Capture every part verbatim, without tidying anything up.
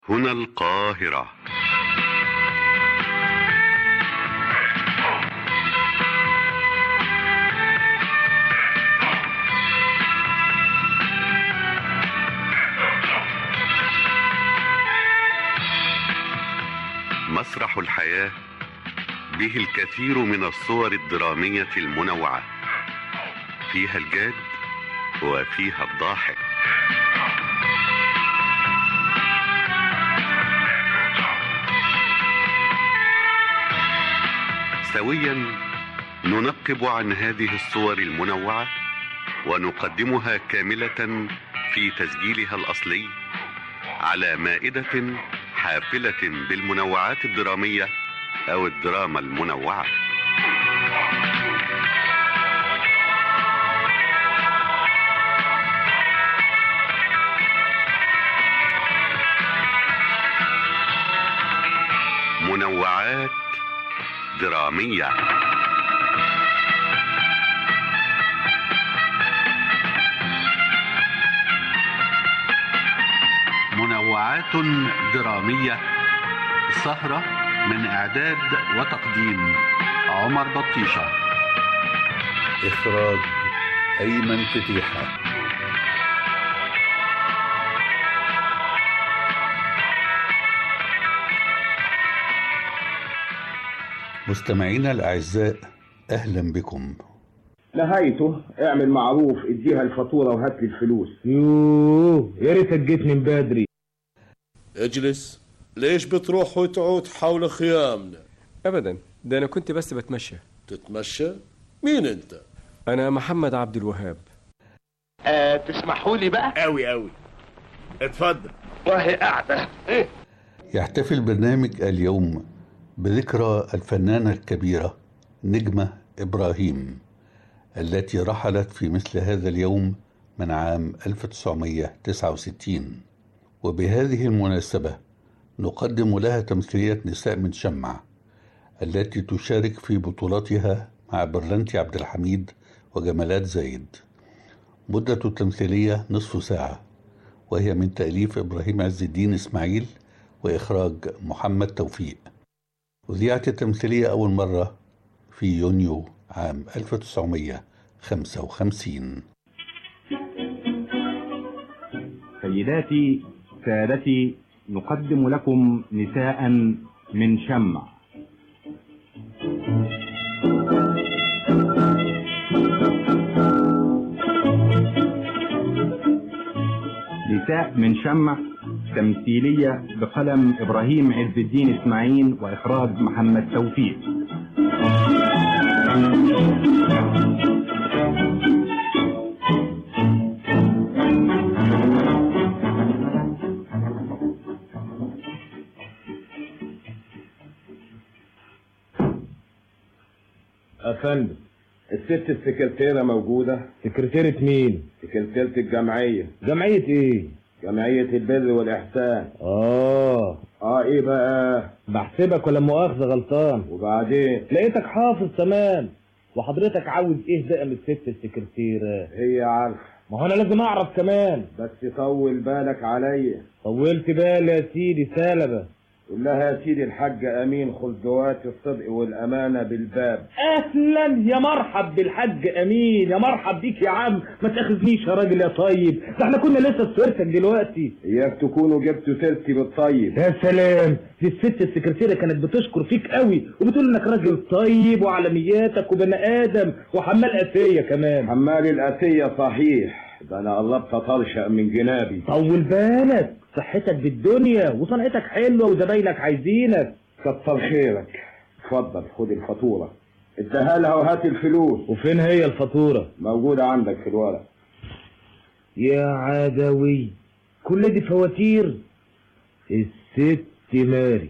هنا القاهرة. مسرح الحياة به الكثير من الصور الدرامية المنوعة، فيها الجاد وفيها الضاحك. سويا ننقب عن هذه الصور المنوعة ونقدمها كاملة في تسجيلها الأصلي على مائدة حافلة بالمنوعات الدرامية أو الدراما المنوعة. منوعات درامية. منوعات درامية، سهرة من إعداد وتقديم عمر بطيشة، إخراج أيمن فتيحة. مستمعينا الأعزاء، أهلا بكم. نهايته اعمل معروف، اديها الفاتورة وهات لي الفلوس. يوه يا ريتك جيتني من بدري. اجلس. ليش بتروح وتعود حول خيامنا؟ ابدا، ده انا كنت بس بتمشى. تتمشى؟ مين انت؟ انا محمد عبد الوهاب. أه تسمحوا لي بقى؟ قوي قوي، اتفضل. وهي قاعدة. إيه؟ يحتفل البرنامج اليوم بذكرى الفنانة الكبيرة نجمة إبراهيم، التي رحلت في مثل هذا اليوم من عام ألف وتسعمائة وتسعة وستين، وبهذه المناسبة نقدم لها تمثيلية نساء من شمع التي تشارك في بطولاتها مع برلنتي عبد الحميد وجمالات زايد. مدة التمثيلية نصف ساعة، وهي من تأليف إبراهيم عز الدين إسماعيل وإخراج محمد توفيق. أذيعت التمثيلية أول مرة في يونيو عام ألف وتسعمائة وخمسة وخمسين. سيداتي سادتي، نقدم لكم نساء من شمع. نساء من شمع تمثيلية بقلم إبراهيم عز الدين إسماعيل وإخراج محمد توفيق. أفندم، الست السكرتيرة موجودة؟ سكرتيرة مين؟ سكرتيرة الجمعية. جمعية ايه؟ جمعية البر والإحسان. اه اه ايه بقى؟ بحسبك ولا مؤاخذة غلطان. وبعدين؟ لقيتك حافظ تمام. وحضرتك عاوز ايه بقى من الست السكرتيرة؟ هي عارفة. ما هو انا لازم اعرف كمان. بس طول بالك عليا. طولت بالي يا سيدي سالبة. قول لها يا سيدي الحاج امين خلدوات الصدق والامانه بالباب. اهلا يا مرحب بالحاج امين، يا مرحب بيك يا عم. ما تاخذنيش يا راجل يا طيب، ده احنا كنا لسه في سيرتك دلوقتي. اياك تكونوا جبتوا سيرتي بالطيب. يا سلام، دي الست السكرتيره كانت بتشكر فيك قوي وبتقول انك راجل طيب وعلمياتك وبني ادم وحمال اسيه كمان. حمال الاسيه صحيح، ده انا قربت اطرشق من جنابي. طول بالك، صحتك بالدنيا وصنعتك حلوه وزباينك عايزينك. كتر خيرك. اتفضل خد الفاتوره، اديها لها وهات الفلوس. وفين هي الفاتوره؟ موجوده عندك في الورق. يا عدوي، كل دي فواتير؟ الست ماري،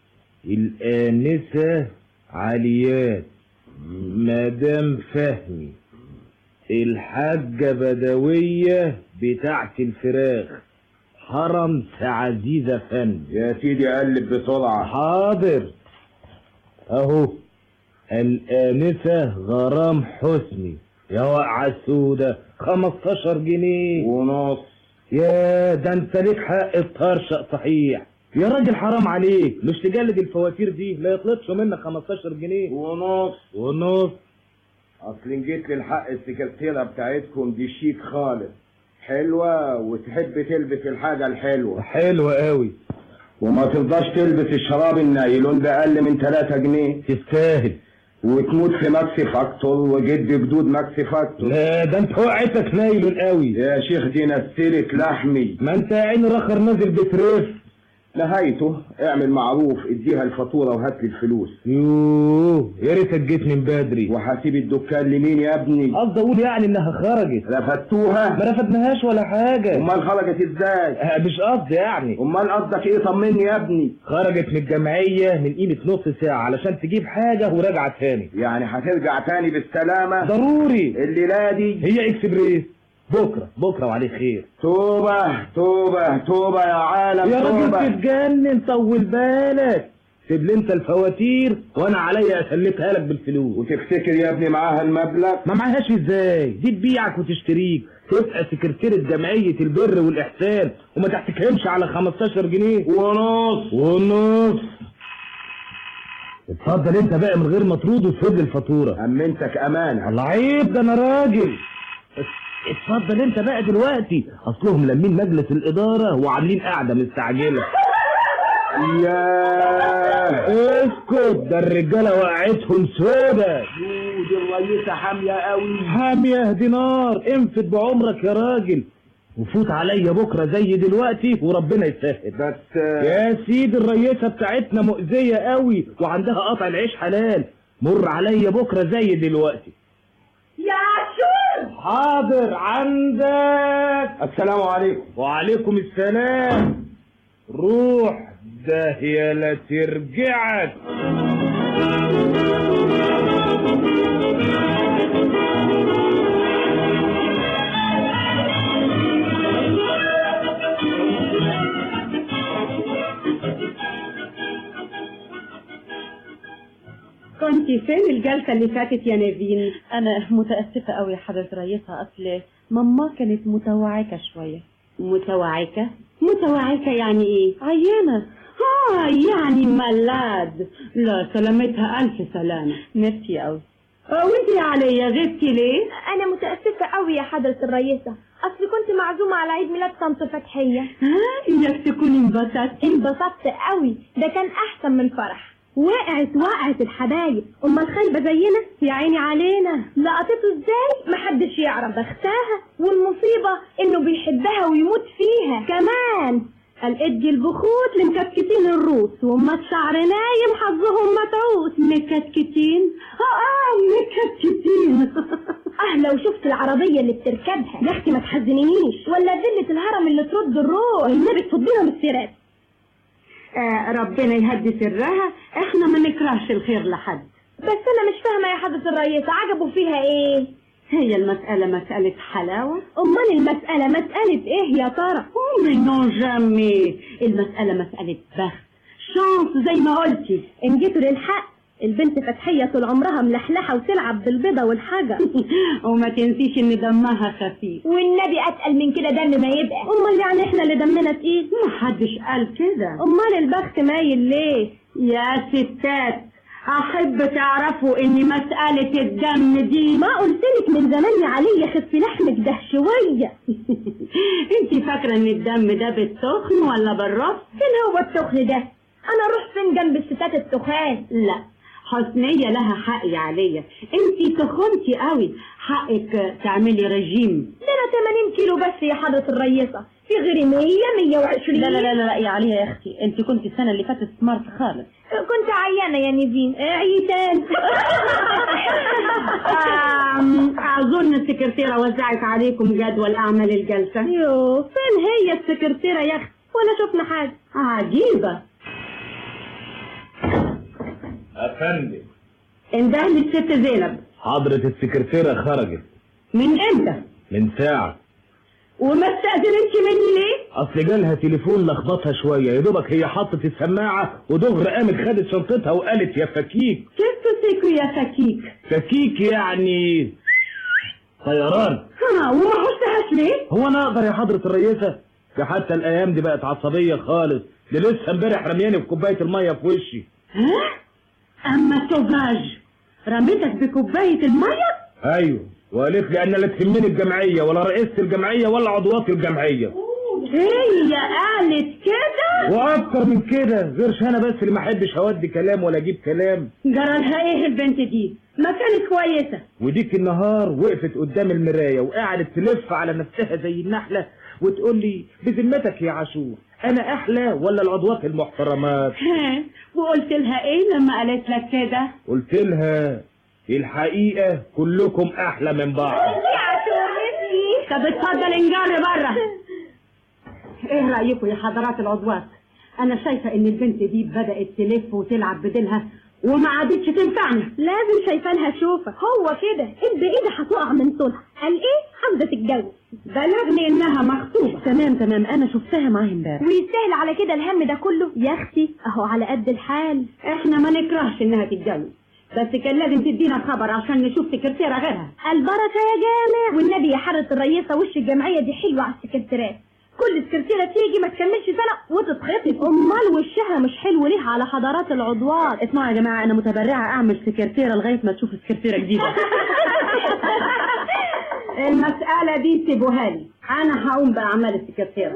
الآنسة عليات، مدام فهمي، الحاجة بدوية بتاعت الفراخ، حرم عزيزة فن. يا سيدي قلب بسرعة. حاضر اهو. الآنسة غرام حسني، يا وقعة سودة، خمستاشر جنيه ونص. يا ده انت ليك حق الطرشق صحيح. يا راجل حرام عليك، مش تجلد الفواتير دي لا يطلبش منك خمستاشر جنيه ونص ونص. اصل جيت للحق السكرتيره بتاعتكم دي شيك خالص، حلوه وتحب تلبس الحاجه الحلوه. حلوه قوي. وما ترضاش تلبس الشراب النايلون بأقل من تلاتة جنيه. تستاهل. وتموت في ماكسي فاكتور وجد جدود ماكسي فاكتور. لا ده انت وقعتك نايلون قوي يا شيخ، دي نسلت لحمي. ما انت يا عين رخر نازل بترف. نهايته اعمل معروف، اديها الفاتوره وهات لي الفلوس. يوه يا ريتك جيت من بدري. وهسيب الدكان لمين يا ابني؟ قصدي اقول يعني انها خرجت. رفدتوها؟ ما رفدناهاش ولا حاجه. امال خرجت ازاي؟ أه مش قصدي يعني. امال قصدك ايه؟ طمني يا ابني. خرجت من الجمعيه من قيمه نص ساعه علشان تجيب حاجه وراجعه تاني. يعني هترجع تاني بالسلامه؟ ضروري. الليله دي هي اكسبريس. بكره بكره وعليه خير. توبه توبه توبه يا عالم. يا راجل توبة. تتجنن، طول بالك. سيب لي انت الفواتير وانا عليا اسلكها لك بالفلوس. وتفتكر يا ابني معاها المبلغ؟ ما معهاش ازاي؟ دي تبيعك وتشتريك، تبقى سكرتيرة جمعية البر والإحسان وما تحتكمش على خمستاشر جنيه ونص ونص. اتفضل انت بقى من غير ما ترود وتفضل الفاتورة. امنتك امانة. الله عيب، ده انا راجل. اتفضل انت بقى دلوقتي، اصلهم لمين مجلس الادارة وعاملين قاعدة مستعجلة. ياه اسكت، ده الرجالة وقعتهم سودة. دي الرئيسة حامية قوي. حامية دي نار، انفد بعمرك يا راجل وفوت عليا بكرة زي دلوقتي وربنا يسهل. بس يا سيدي الرئيسة بتاعتنا مؤذية قوي وعندها قطع العيش حلال، مر عليا بكرة زي دلوقتي. يا عاشور. حاضر عندك. السلام عليكم. وعليكم السلام. روح داهية لا ترجعك. كنتي فين الجلسة اللي فاتت يا نيفين؟ أنا متأسفة أوي يا حضرة رئيسها، أصل ماما كانت متوعكة شوية. متوعكة؟ متوعكة يعني إيه؟ عيانة. آه يعني ملاد. لا سلامتها ألف سلامة. ميرسي أوي. آه وانتي يا عليا غبتي ليه؟ أنا متأسفة أوي يا حضرة الرئيسة، أصل كنت معزومة على عيد ميلاد طنط فتحية. ها إنك تكوني انبسطتي؟ انبسطت أوي، ده كان أحسن من فرح. وقعت وقعت الحبايب، أمال خايبة زينا يا عيني علينا. لقطته ازاي محدش يعرف، بختها والمصيبة إنه بيحبها ويموت فيها كمان. قال ادي البخوت لمكتكتين الروس وما الشعر نايم حظهم متعوس. مكتكتين؟ اه اه مكتكتين. اه لو شفت العربية اللي بتركبها يا اختي ما تحزنينيش، ولا فيلة الهرم اللي ترد الروح النبي تصديها من السيرات. آه ربنا يهدي سرها، احنا ما نكرهش الخير لحد. بس انا مش فاهمة يا حضرة الرئيسة، عجبوا فيها ايه؟ هي المسألة مسألة حلاوة؟ امال المسألة مسألة ايه يا ترى؟ نو جامي، المسألة مسألة بخت، شانس زي ما قلتي. ان جيتوا للحق البنت فتحية طول عمرها ملحلحة وتلعب بالبيضة والحجر. وما تنسيش ان دمها خفيف، والنبي اتقل من كده دم ما يبقى. امال يعني احنا اللي دمنا تقيل؟ محدش قال كده. امال البخت مايل ليه؟ يا ستات احب تعرفوا ان مسألة الدم دي ما قلتلك من زمان يا علي خفي لحمك ده شوية. انتي فاكرة ان الدم ده بالتخن ولا بالرف؟ فين هو التخن ده؟ انا اروح فين جنب الستات التخان؟ لا حسنية لها حق يا عليا، انتي تخنتي قوي، حقك تعملي رجيم. ده انا تمانين كيلو بس يا حضرة الرئيسة، في غيري مية مية وعشرين. لا لا لا لا يا عليا يا اختي، انت كنت السنة اللي فاتت سمارت خالص. كنت عيانة يا نيفين. عيتان. اظن السكرتيرة وزعت عليكم جدول اعمال الجلسة. يوه فين هي السكرتيرة يا اختي؟ ولا شفنا حاجة. عجيبة. افندم. اندهلي الست زينب. حضرة السكرتيرة خرجت. من امتى؟ من ساعة. وما استأذنتش مني ليه؟ اصل جالها تليفون لخبطها شوية، يا دوبك هي حطت السماعة ودغري قامت خدت شنطتها وقالت يا فكيك. كيف تسيكوا يا فكيك؟ فكيك يعني طيران. ها وما حسهاش ليه؟ هو انا اقدر يا حضرة الرئيسة؟ ده حتى الايام دي بقت عصبيه خالص، ده لسه امبارح رمياني بكوبايه الميه في وشي. ها؟ اما سوفاج رميتك بكوبايه الميه؟ ايوه، وقالت لي ان لا تهمني الجمعيه ولا رئيسه الجمعيه ولا عضوات الجمعيه. هي قالت كده؟ واكتر من كده، غيرش انا بس اللي ما احبش اودي كلام ولا اجيب كلام. جرالها ايه البنت دي؟ ما كانت كويسه. وديك النهار وقفت قدام المرايه وقعدت تلف على نفسها زي النحله وتقول لي بذمتك يا عاشور انا احلى ولا العضوات المحترمات؟ وقلت لها ايه لما قالت لك كده؟ قلت لها الحقيقه كلكم احلى من بعض. يا عاشور نفسي. طب اتفضل انجر بره. ايه رايكم يا حضرات العضوات؟ انا شايفه ان البنت دي بدات تلف وتلعب بديلها وما عادتش تنفعنا. لازم شايفه لها شوفه، هو كده البعيده هتقع من طولها. قال ايه؟ عاوزه تتجوز. بلغني انها مخطوبه. تمام تمام، انا شفتها معاه امبارح. ويستاهل على كده الهم ده كله؟ يا اختي اهو على قد الحال. احنا ما نكرهش انها تتجوز، بس كان لازم تدينا خبر عشان نشوف سكرتيره غيرها. البركه يا جامع. والنبي يا حضرة الرئيسه وش الجمعيه دي حلوه على السكرتيرات. كل سكرتيره تيجي ما تكملش سنه وتتخطف. امال وشها مش حلو ليه على حضرات العضوات؟ اسمعوا يا جماعه، انا متبرعه اعمل سكرتيره لغايه ما تشوف سكرتيره جديده. المساله دي سيبوها لي، انا هقوم باعمال السكرتيره.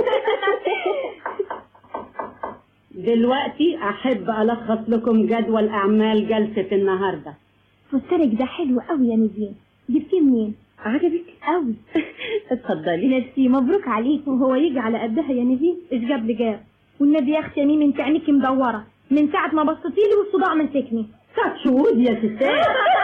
دلوقتي احب الخص لكم جدول اعمال جلسه النهارده. فستانك ده حلو قوي يا نزين، جبتيه منين؟ عجبك قوي. اتفضلي. نفسي مبروك عليك، وهو يجي على قدها يا نزين. ايش جاب لي جاب؟ والنبي يا اختي يا ميمي انت عينيكي مدوره من ساعه ما بصيتي لي والصداع مسكني. ساعة شهود يا ستات.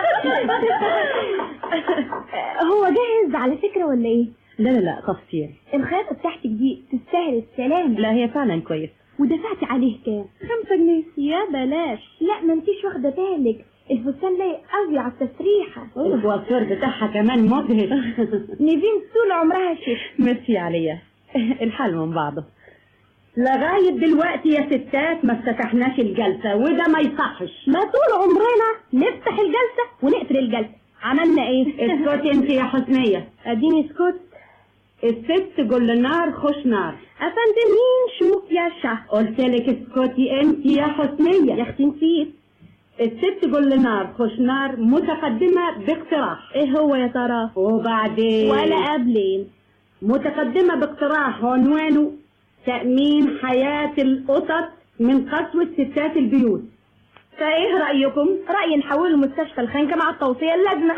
هو جاهز على فكره ولا ايه؟ لا لا لا تفصيل. الخياطه بتاعتك دي تستاهل السلام. لا هي فعلا كويس. ودفعتي عليه كام؟ خمسة جنيه. يا بلاش. لا ما انتيش واخده بالك، الفستان لايق قوي على التسريحه. الكوافير بتاعها كمان مبهج. نيفين طول عمرها شيخ. ميرسي عليا. الحال من بعضه. لغايه دلوقتي يا ستات ما افتتحناش الجلسه وده ما يصحش. ما طول عمرنا نفتح الجلسه ونقفل الجلسه. عملنا ايه؟ اسكتي انت يا حسنيه. اديني اسكت. الست جل نار خش نار. افندم مين شوف يا شه. قلت لك اسكتي انت يا حسنيه. يا اختي نسيت. الست جل نار خش نار متقدمه باقتراح. ايه هو يا ترى؟ وبعدين ولا قبلين. متقدمه باقتراح عنوانه تأمين حياة القطط من قسوة ستات البيوت. فايه رأيكم؟ رأيي نحول المستشفى الخانقة مع التوصية اللجنة.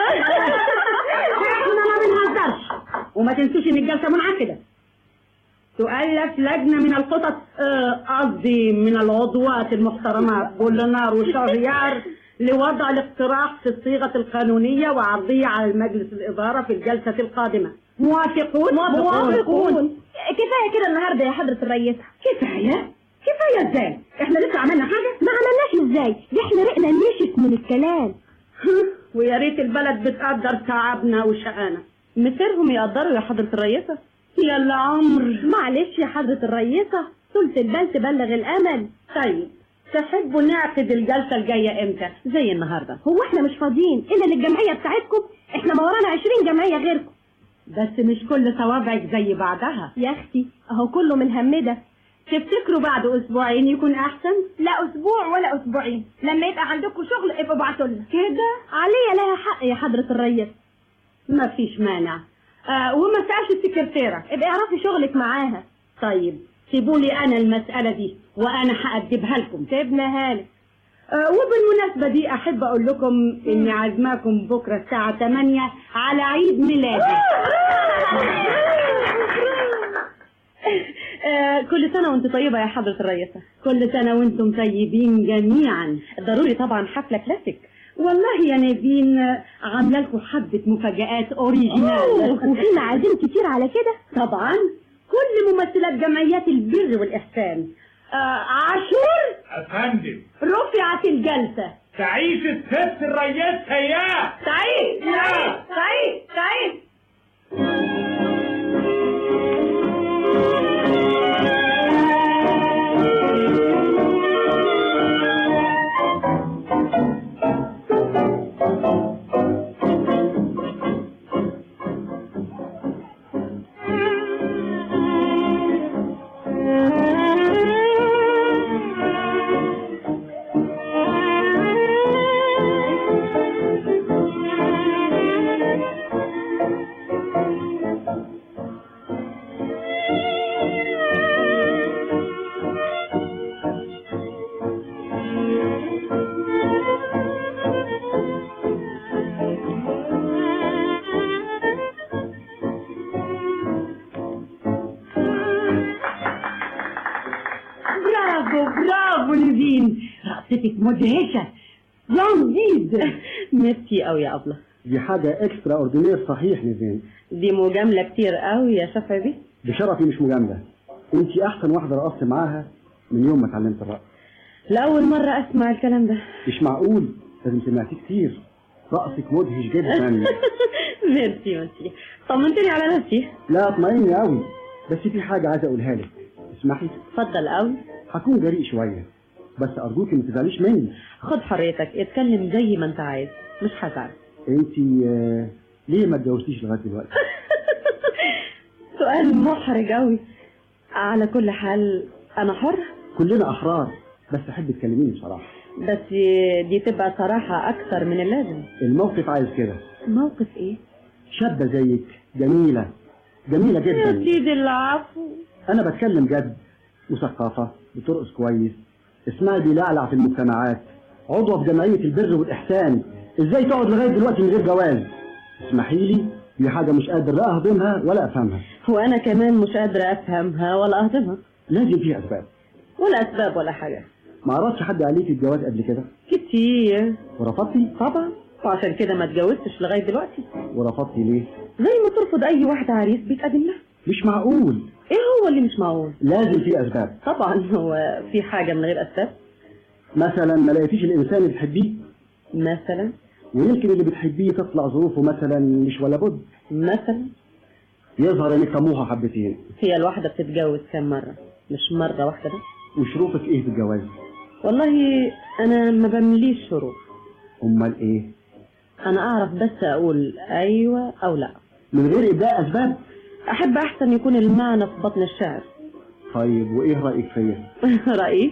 احنا ما بنهزرش. وما تنسوش ان الجلسة منعقدة. تؤلف لجنة من القطط قصدي آه من العضوات المحترمات بولنار وشهريار لوضع الاقتراح في الصيغة القانونية وعرضية على المجلس الإدارة في الجلسة القادمة. موافقون؟ موافقون. كفاية كده النهاردة يا حضرة الرئيسة. كفاية؟ كفاية ازاي؟ احنا لسه عملنا حاجة؟ ما عملناش ازاي؟ دي احنا رقنا نشف من الكلام. ويا ريت البلد بتقدر تعبنا وشقانا. مثيرهم يقدروا يا حضرة الرئيسة. يلا عمر. معلش يا حضرة الرئيسة، ثلث البال تبلغ الأمل. طيب تحبوا نعقد الجلسة الجاية امتى؟ زي النهاردة. هو احنا مش فاضيين إلا للجمعية بتاعتكم؟ احنا ما ورانا عشرين جمعية غيركم. بس مش كل صوابعك زي بعضها يا اختي، اهو كله من هم ده. تفتكروا بعد اسبوعين يكون احسن؟ لا اسبوع ولا اسبوعين، لما يبقى عندكم شغل ابقوا ابعتوا لنا. كده عليا لها حق يا حضرة الرئيس. ما فيش مانع. آه وما سألش السكرتيرة، ابقى اعرفي شغلك معاها. طيب سيبوا لي انا المسألة دي وانا هأدبها لكم. سيبناها لك. آه وبالمناسبة دي احب اقول لكم اني عازماكم بكرة الساعة ثمانية على عيد ميلادي. آه كل سنة وانت طيبة يا حضرة الرئيسة. كل سنة وانتم طيبين جميعا. ضروري طبعا حفلة كلاسيك. والله يا نادين عامله لكم حبة مفاجآت اوريجينال. وفي معازيم كتير على كده؟ طبعا كل ممثلات جمعيات البر والإحسان. آه عاشور افندم رفعت الجلسة. تعيش الست الرئيسة يا تعيش تعيش تعيش تعيش. برافو برافو نيفين، رقصتك مدهشه. جامد. ميرسي قوي يا ابله. دي حاجه اكسترا اوردينير صحيح نيفين. دي مجامله كتير قوي يا شفا بيه. بشرفي مش مجامله، انت احسن واحده رقصت معاها من يوم ما اتعلمت الرقص. لاول مره اسمع الكلام ده. مش معقول، لازم سمعتيه كتير، رقصك مدهش جدا. ميرسي ميرسي، طمنتني على نفسي. لا اطمئني قوي، بس في حاجه عايز اقولها لك. اسمحي. اتفضل قوي. هكون جريء شويه بس ارجوكي ما تزعليش مني. خد حريتك، اتكلم زي ما انت عايز، مش هزعل. انت ليه ما اتجوزتيش لغايه دلوقتي؟ سؤال محرج قوي. على كل حال انا حر. كلنا احرار، بس احب تكلميني بصراحه. بس دي تبقى صراحه اكثر من اللازم. الموقف عايز كده. موقف ايه؟ شابه زيك جميله جميله جدا. يا سيدي العفو. انا بتكلم جد، مثقفه، بترقص كويس، اسمها بيلعلع في المجتمعات، عضوه في جمعيه البر والاحسان. ازاي تقعد لغايه دلوقتي من غير جواز؟ اسمحي لي، دي حاجه مش قادر لا اهضمها ولا افهمها. وانا كمان مش قادره افهمها ولا اهضمها. لازم فيها اسباب. ولا اسباب ولا حاجه. ما عرضش حد عليك الجواز قبل كده؟ كتير. ورفضتي؟ طبعا، وعشان كده ما اتجوزتش لغايه دلوقتي. ورفضتي ليه؟ زي ما ترفض اي واحده عريس بيتقدم لها. مش معقول. ايه هو اللي مش معقول؟ لازم في اسباب. طبعا، هو في حاجه من غير اسباب؟ مثلا ما لقيتيش الانسان اللي بتحبيه؟ مثلا. ويمكن اللي بتحبيه تطلع ظروفه مثلا مش ولا بد. مثلا. يظهر انك طموحه حبتين. هي الواحده بتتجوز كم مره؟ مش مره واحده بس. وشروطك ايه في الجواز؟ والله انا ما بمليش شروط. امال ايه؟ انا اعرف بس اقول ايوه او لا من غير ابداء اسباب. احب احسن يكون المعنى في بطن الشعر. طيب وايه رايك فيا؟ رايي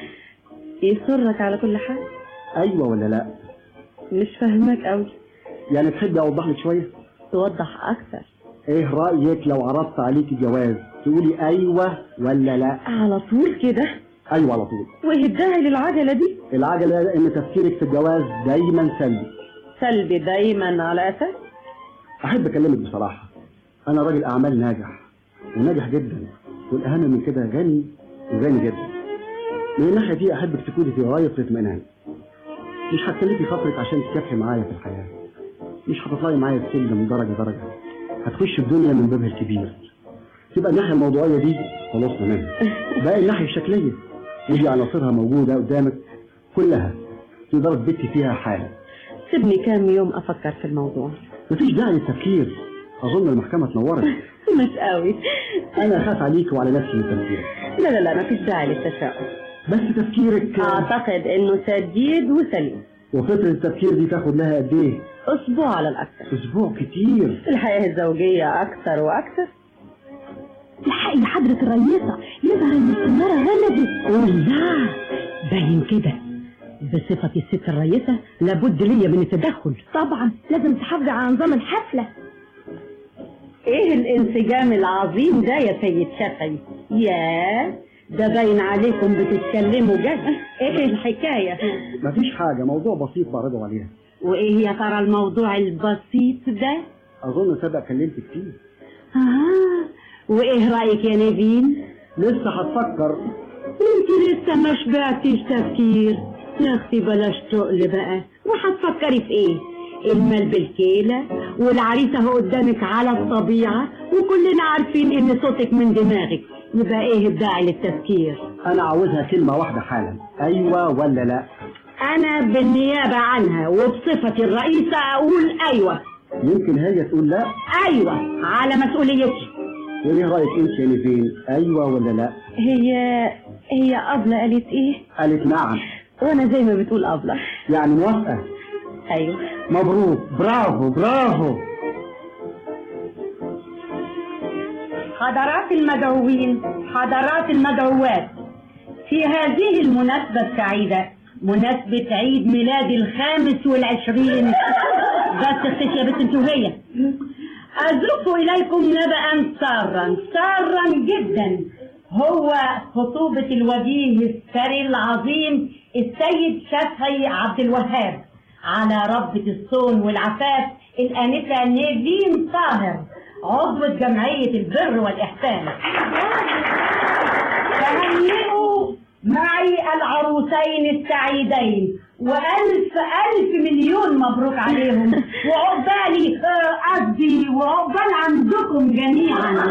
يسرك على كل حال. ايوه ولا لا؟ مش فاهمك قوي. يعني تحبي اوضح لك شويه؟ توضح اكثر. ايه رايك لو عرضت عليك الجواز تقولي ايوه ولا لا؟ على طول كده؟ ايوه على طول. وايه الداعي للعجله دي؟ العجله ان تفكيرك في الجواز دايما سلبي. سلبي دايما على اساس؟ احب اكلمك بصراحه، انا راجل اعمال ناجح وناجح جدا، والاهم من كده غني وغني جدا. من الناحيه دي احبك تكوني في غايه الاطمئنان. مش هتكلفي خاطرك عشان تكافحي معايا في الحياه، مش هتطلعي معايا السلم درجه درجه، هتخش الدنيا من بابها الكبير. تبقى الناحيه الموضوعيه دي خلصنا منها. باقي الناحيه الشكليه ودي عناصرها موجوده قدامك كلها، تقدر تبتي فيها حاله. سيبني كام يوم افكر في الموضوع. مفيش داعي للتفكير، اظن المحكمه تنورت. مش قوي. انا اخاف عليك وعلى نفسي من تفكيرك. لا لا لا مفيش داعي للتشاؤم، بس تفكيرك اعتقد انه سديد وسليم. وفتره التفكير دي تاخد لها قد ايه؟ اسبوع على الاكثر. اسبوع كتير. الحياه الزوجيه اكثر واكثر. الحقي حضرة الرئيسة، يظهر ان السنارة غلبت. لا باين كده. بصفتي الست الرئيسة لابد ليا من التدخل. طبعا لازم تحافظي على نظام الحفلة. ايه الانسجام العظيم ده يا سيد شفعي؟ ياه ده باين عليكم بتتكلموا جد. ايه الحكاية؟ مفيش حاجة، موضوع بسيط بعرضه عليها. وايه يا ترى الموضوع البسيط ده؟ اظن سبق كلمتك فيه. اه وايه رأيك يا نيفين؟ لسه هتفكر. انت لسه ما شبعتيش تفكير. يا اختي بلاش تقل بقى، وهتفكري في ايه؟ المال بالكيلة والعريسة اهو قدامك على الطبيعة، وكلنا عارفين ان صوتك من دماغك، يبقى ايه الداعي للتفكير؟ انا عاوزها كلمة واحدة حالا، ايوه ولا لا؟ انا بالنيابة عنها وبصفتي الرئيسة اقول ايوه. يمكن هي تقول لا؟ ايوه على مسؤوليتي. وايه رايك انت يا نيفين، ايوه ولا لا؟ هي هي أبلة قالت ايه؟ قالت نعم. وانا زي ما بتقول أبلة. يعني موافقة؟ ايوه. مبروك، برافو برافو. حضرات المدعوين، حضرات المدعوات، في هذه المناسبة السعيدة، مناسبة عيد ميلاد الخامس والعشرين، بس اختي يا بنت انت وهي، أزف إليكم نبأ سارا سارا جدا، هو خطوبة الوجيه الثري العظيم السيد شفعي عبد الوهاب على ربة الصون والعفاف الآنسة نيفين طاهر، عضوة جمعية البر والإحسان. تهنئوا ما العروسين السعيدين، والف الف مليون مبروك عليهم، وعقبالي قصدي وعقبال عندكم جميعا.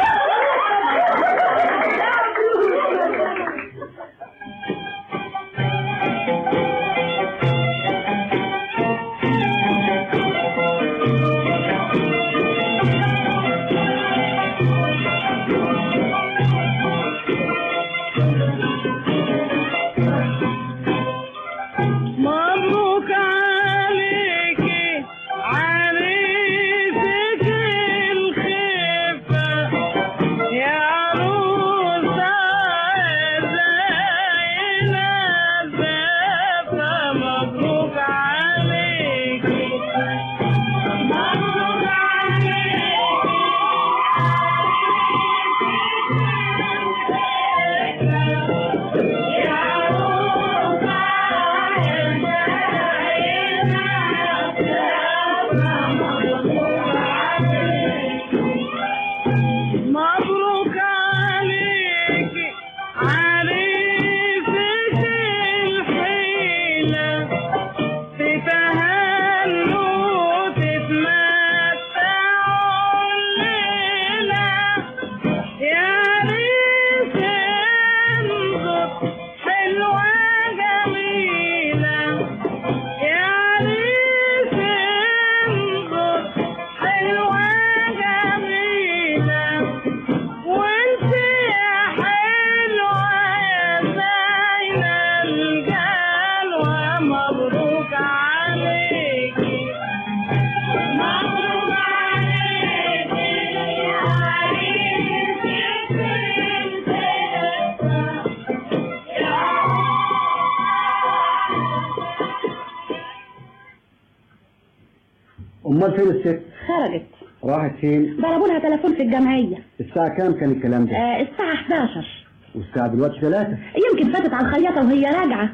امال فين الست؟ خرجت. راحت فين؟ ضربوا لها تليفون في الجمعيه. الساعه كام كان الكلام ده؟ آه الساعه احداشر. والساعه دلوقتي ثلاثة. يمكن فاتت على الخياطه وهي راجعه.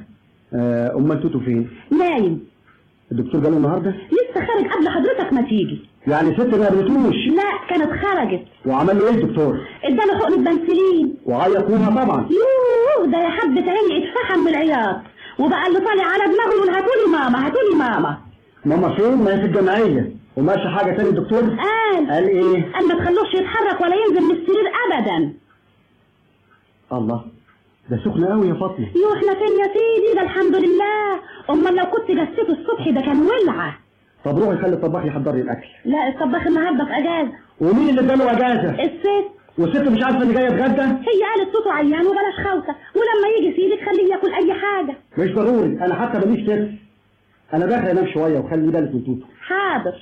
آه امال توتو فين؟ نايم. الدكتور جاله النهارده؟ لسه خارج قبل حضرتك ما تيجي. يعني ست ما قابلتوش؟ لا كانت خرجت. وعمل له ايه الدكتور؟ اداله حقنه بنسلين. وعيط منها طبعا. يوه ده يا حبه عيني اتفحم بالعياط، وبقى اللي طالع على دماغه يقول هاتولي ماما هاتولي ماما. ماما فين؟ ما هي في الجمعيه. وماشي حاجه تاني الدكتور؟ قال قال ايه؟ قال ما تخلوش يتحرك ولا ينزل من السرير ابدا. الله، ده سخنه قوي يا فاطمه. يو احنا فين يا سيدي؟ ده الحمد لله. امال لو كنت جسيته الصبح ده كان ولعه. طب روحي خلي الطباخ يحضر لي الاكل. لا الطباخ النهارده في اجازه. ومين اللي اداله اجازه؟ الست. والست مش عارفه ان جايه اتغدى؟ هي قالت صوته عيان وبلاش خوته، ولما يجي سيدك خليه ياكل اي حاجه. مش ضروري، انا حتى ماليش ست. انا داخل انام شويه وخلي بالك من توتو. حاضر.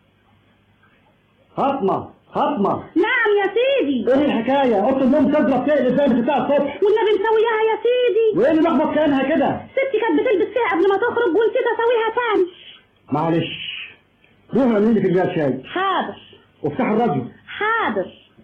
فاطمه فاطمه. نعم يا سيدي. ايه الحكايه؟ اوضه النوم تضرب تقلب زي ما بتاع الصبح. والنبي مسوياها يا سيدي. وايه اللي لخبط كانها كده؟ ستي كانت بتلبس فيها قبل ما تخرج ونسيت اسويها تاني. معلش. روحوا اعملي لي فنجان شاي. حاضر. وافتحوا الراديو. حاضر.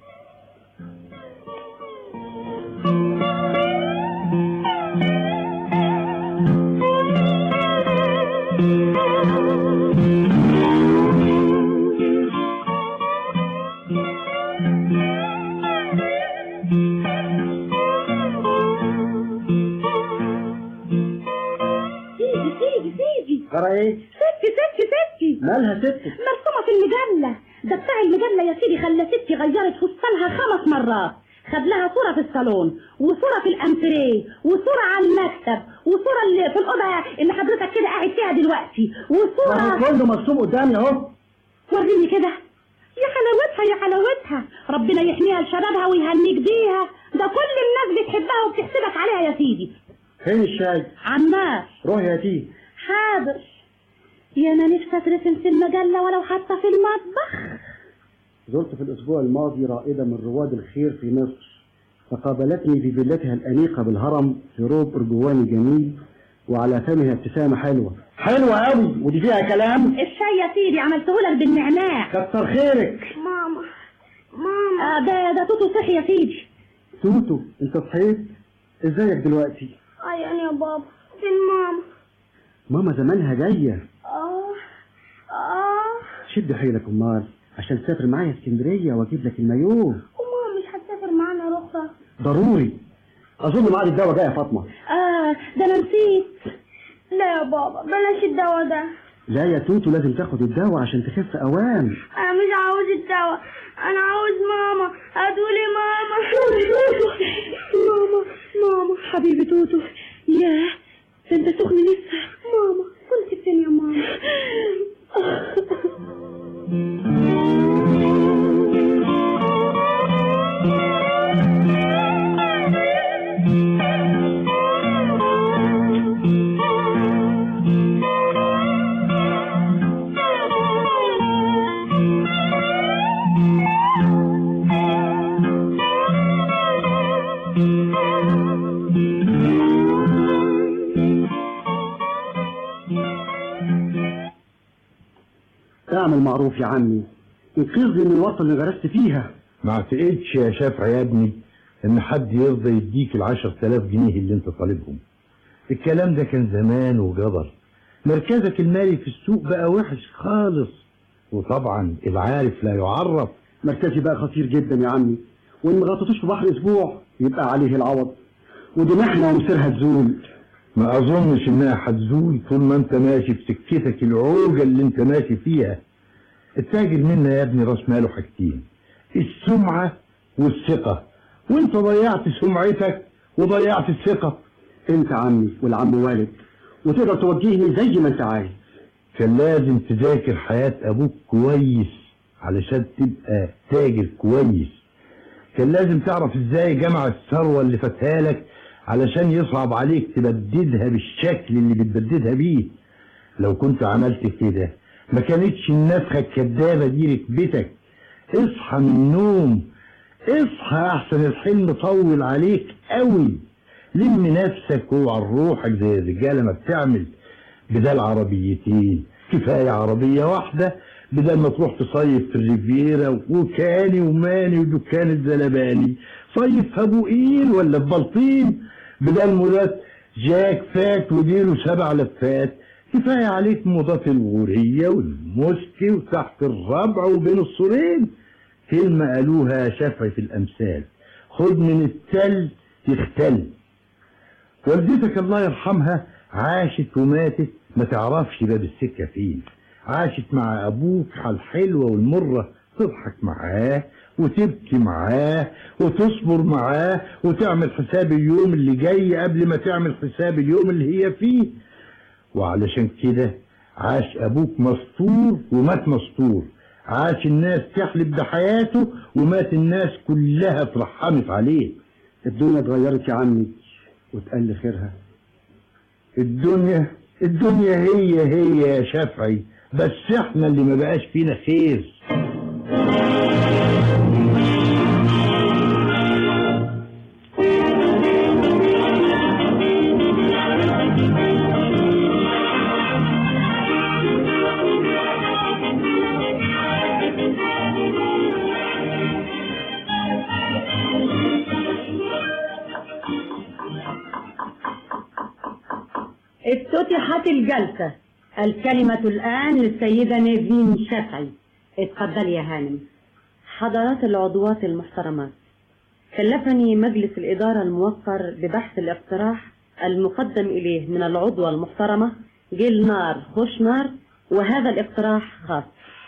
ترى ايه؟ ستي ستي ستي. مالها ستي؟ مرسومه في المجله. ده بتاع المجله يا سيدي خلى ستي غيرت فستانها خمس مرات. خد لها صوره في الصالون، وصوره في الانتريه، وصوره على المكتب، وصوره اللي في الاوضه اللي حضرتك كده قاعد فيها دلوقتي، وصوره. ما كله مرسوم قدامي اهو. وريني كده. يا حلاوتها يا حلاوتها، ربنا يحميها لشبابها ويهنيك بيها. ده كل الناس بتحبها وبتحسبك عليها يا سيدي. فين الشاي؟ على النار. روحي يا تيه. حاضر. يا انا نفسي اترسم في المجله ولو حتى في المطبخ. زرت في الاسبوع الماضي رائده من رواد الخير في مصر، فقابلتني في فيلتها الانيقه بالهرم في روب ارجواني جميل، وعلى فمها ابتسامه حلوه. حلوه قوي، ودي فيها كلام. الشاي يا سيدي عملته لك بالنعناع. كتر خيرك. ماما ماما. آه ده ده توتو صحي يا سيدي. توتو انت صحيت؟ ازيك دلوقتي؟ عيان يا بابا. فين ماما؟ ماما زمانها جايه. اه اه. شد حيلك امال عشان تسافر معايا اسكندريه واجيب لك المايوه. وماما مش هتسافر معانا رخصه؟ ضروري. اظن ميعاد الدواء جاي يا فاطمه. اه ده انا نسيت. لا يا بابا بلاش الدواء ده. لا يا توتو لازم تاخد الدواء عشان تخف اوام. انا مش عاوز الدواء، انا عاوز ماما. هتقولي ماما. ماما ماما حبيبي توتو. ياه ده انت سخن لسه. ماما كنت فين يا ماما؟ اعمل معروف يا عمي، انقذني من الورطه اللي غرست فيها. ما اعتقدش يا شافعي يا ابني ان حد يرضى يديك العشر تلاف جنيه اللي انت طالبهم. الكلام ده كان زمان وجبر. مركزك المالي في السوق بقى وحش خالص، وطبعا العارف لا يعرف. مركزي بقى خطير جدا يا عمي، وان ما غطيتوش في بحر اسبوع يبقى عليه العوض، ودي محنه ومصيرها تزول. ما اظنش انها هتزول طول ما انت ماشي في سكتك العوجه اللي انت ماشي فيها. التاجر منا يا ابني راس ماله حاجتين، السمعه والثقه، وانت ضيعت سمعتك وضيعت الثقه. انت عمي والعم والد، وتقدر توجهني زي ما انت عايز. كان لازم تذاكر حياه ابوك كويس علشان تبقى تاجر كويس. كان لازم تعرف ازاي جمع الثروه اللي فاتها لك علشان يصعب عليك تبددها بالشكل اللي بتبددها بيه. لو كنت عملت كده ما كانتش النفخه الكدابه دي ركبتك. اصحى من النوم، اصحى احسن الحلم طول عليك قوي. لم نفسك وعن روحك زي الرجاله ما بتعمل. بدل عربيتين كفايه عربيه واحده، بدل ما تروح تصيف في الريفيرا وكاني وماني ودكان الزلباني. صيف في ابو قير ولا في بلطيم، بدل مولات جاك فات وديله سبع لفات. كفايه عليك موضات الغوريه والمسكي وتحت الربع وبين السورين. كلمه قالوها شافعي في الامثال، خد من التل يختل. والدتك الله يرحمها عاشت وماتت ما تعرفش باب السكه فين. عاشت مع ابوك على الحلوه والمره، تضحك معاه وتبكي معاه وتصبر معاه وتعمل حساب اليوم اللي جاي قبل ما تعمل حساب اليوم اللي هي فيه. وعلشان كده عاش ابوك مستور ومات مستور. عاش الناس تحلف بحياته ومات الناس كلها اترحمت عليه. الدنيا اتغيرت يا عمي وتقل خيرها. الدنيا الدنيا هي هي يا شافعي، بس احنا اللي ما بقاش فينا خير. افتتحت الجلسة. الكلمة الآن للسيدة نيفين شافعي. اتفضلي يا هانم. حضرات العضوات المحترمات، كلفني مجلس الإدارة الموقر ببحث الاقتراح المقدم إليه من العضوة المحترمة جيل نار خوش نار، وهذا الاقتراح خاص.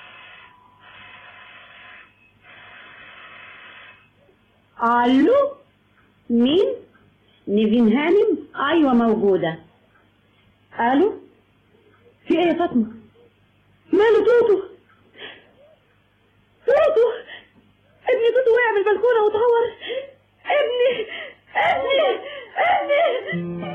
ألو، مين؟ نيفين هانم؟ أيوة موجودة. ألو، في ايه يا فاطمة؟ ماله توتو؟ توتو ابني توتو وقع من البلكونة واتعور. ابني ابني ابني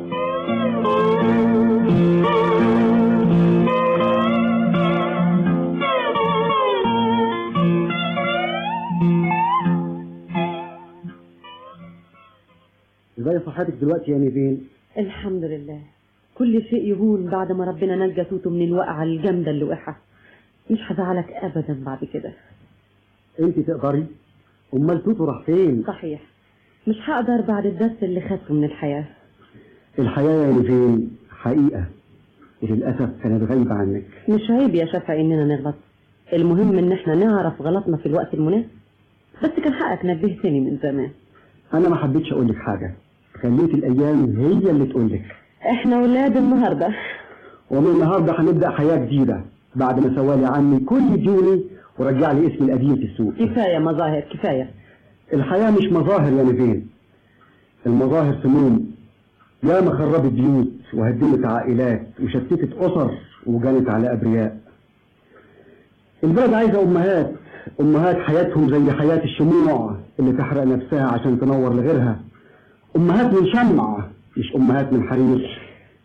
ازاي صحتك دلوقتي يا نيفين؟ الحمد لله، كل شيء يهون بعد ما ربنا نجى توتو من الوقعة الجامدة اللي وقعها. مش هزعلك ابدا بعد كده. انت تقدري؟ امال توتو راح فين؟ صحيح، مش هقدر بعد الدرس اللي خدته من الحياة. الحياة يا نيفين حقيقة، وللأسف كانت غايبة عنك. مش عيب يا شافعي اننا نغلط، المهم ان احنا نعرف غلطنا في الوقت المناسب. بس كان حقك نبهتني من زمان. انا ما حبيتش اقول لك حاجة، خليت الايام هي اللي تقولك. احنا ولاد النهارده، ومن النهارده هنبدا حياه جديده بعد ما سوالي عني كل ديوني ورجع لي اسمي القديم في السوق. كفايه مظاهر، كفايه. الحياه مش مظاهر يا نيفين، المظاهر سموم ياما خربت بيوت وهدمت عائلات وشتتت اسر وجنت على ابرياء. البلد عايزه امهات، امهات حياتهم زي حياه الشموع اللي تحرق نفسها عشان تنور لغيرها، امهات من شمع مش امهات من حرير.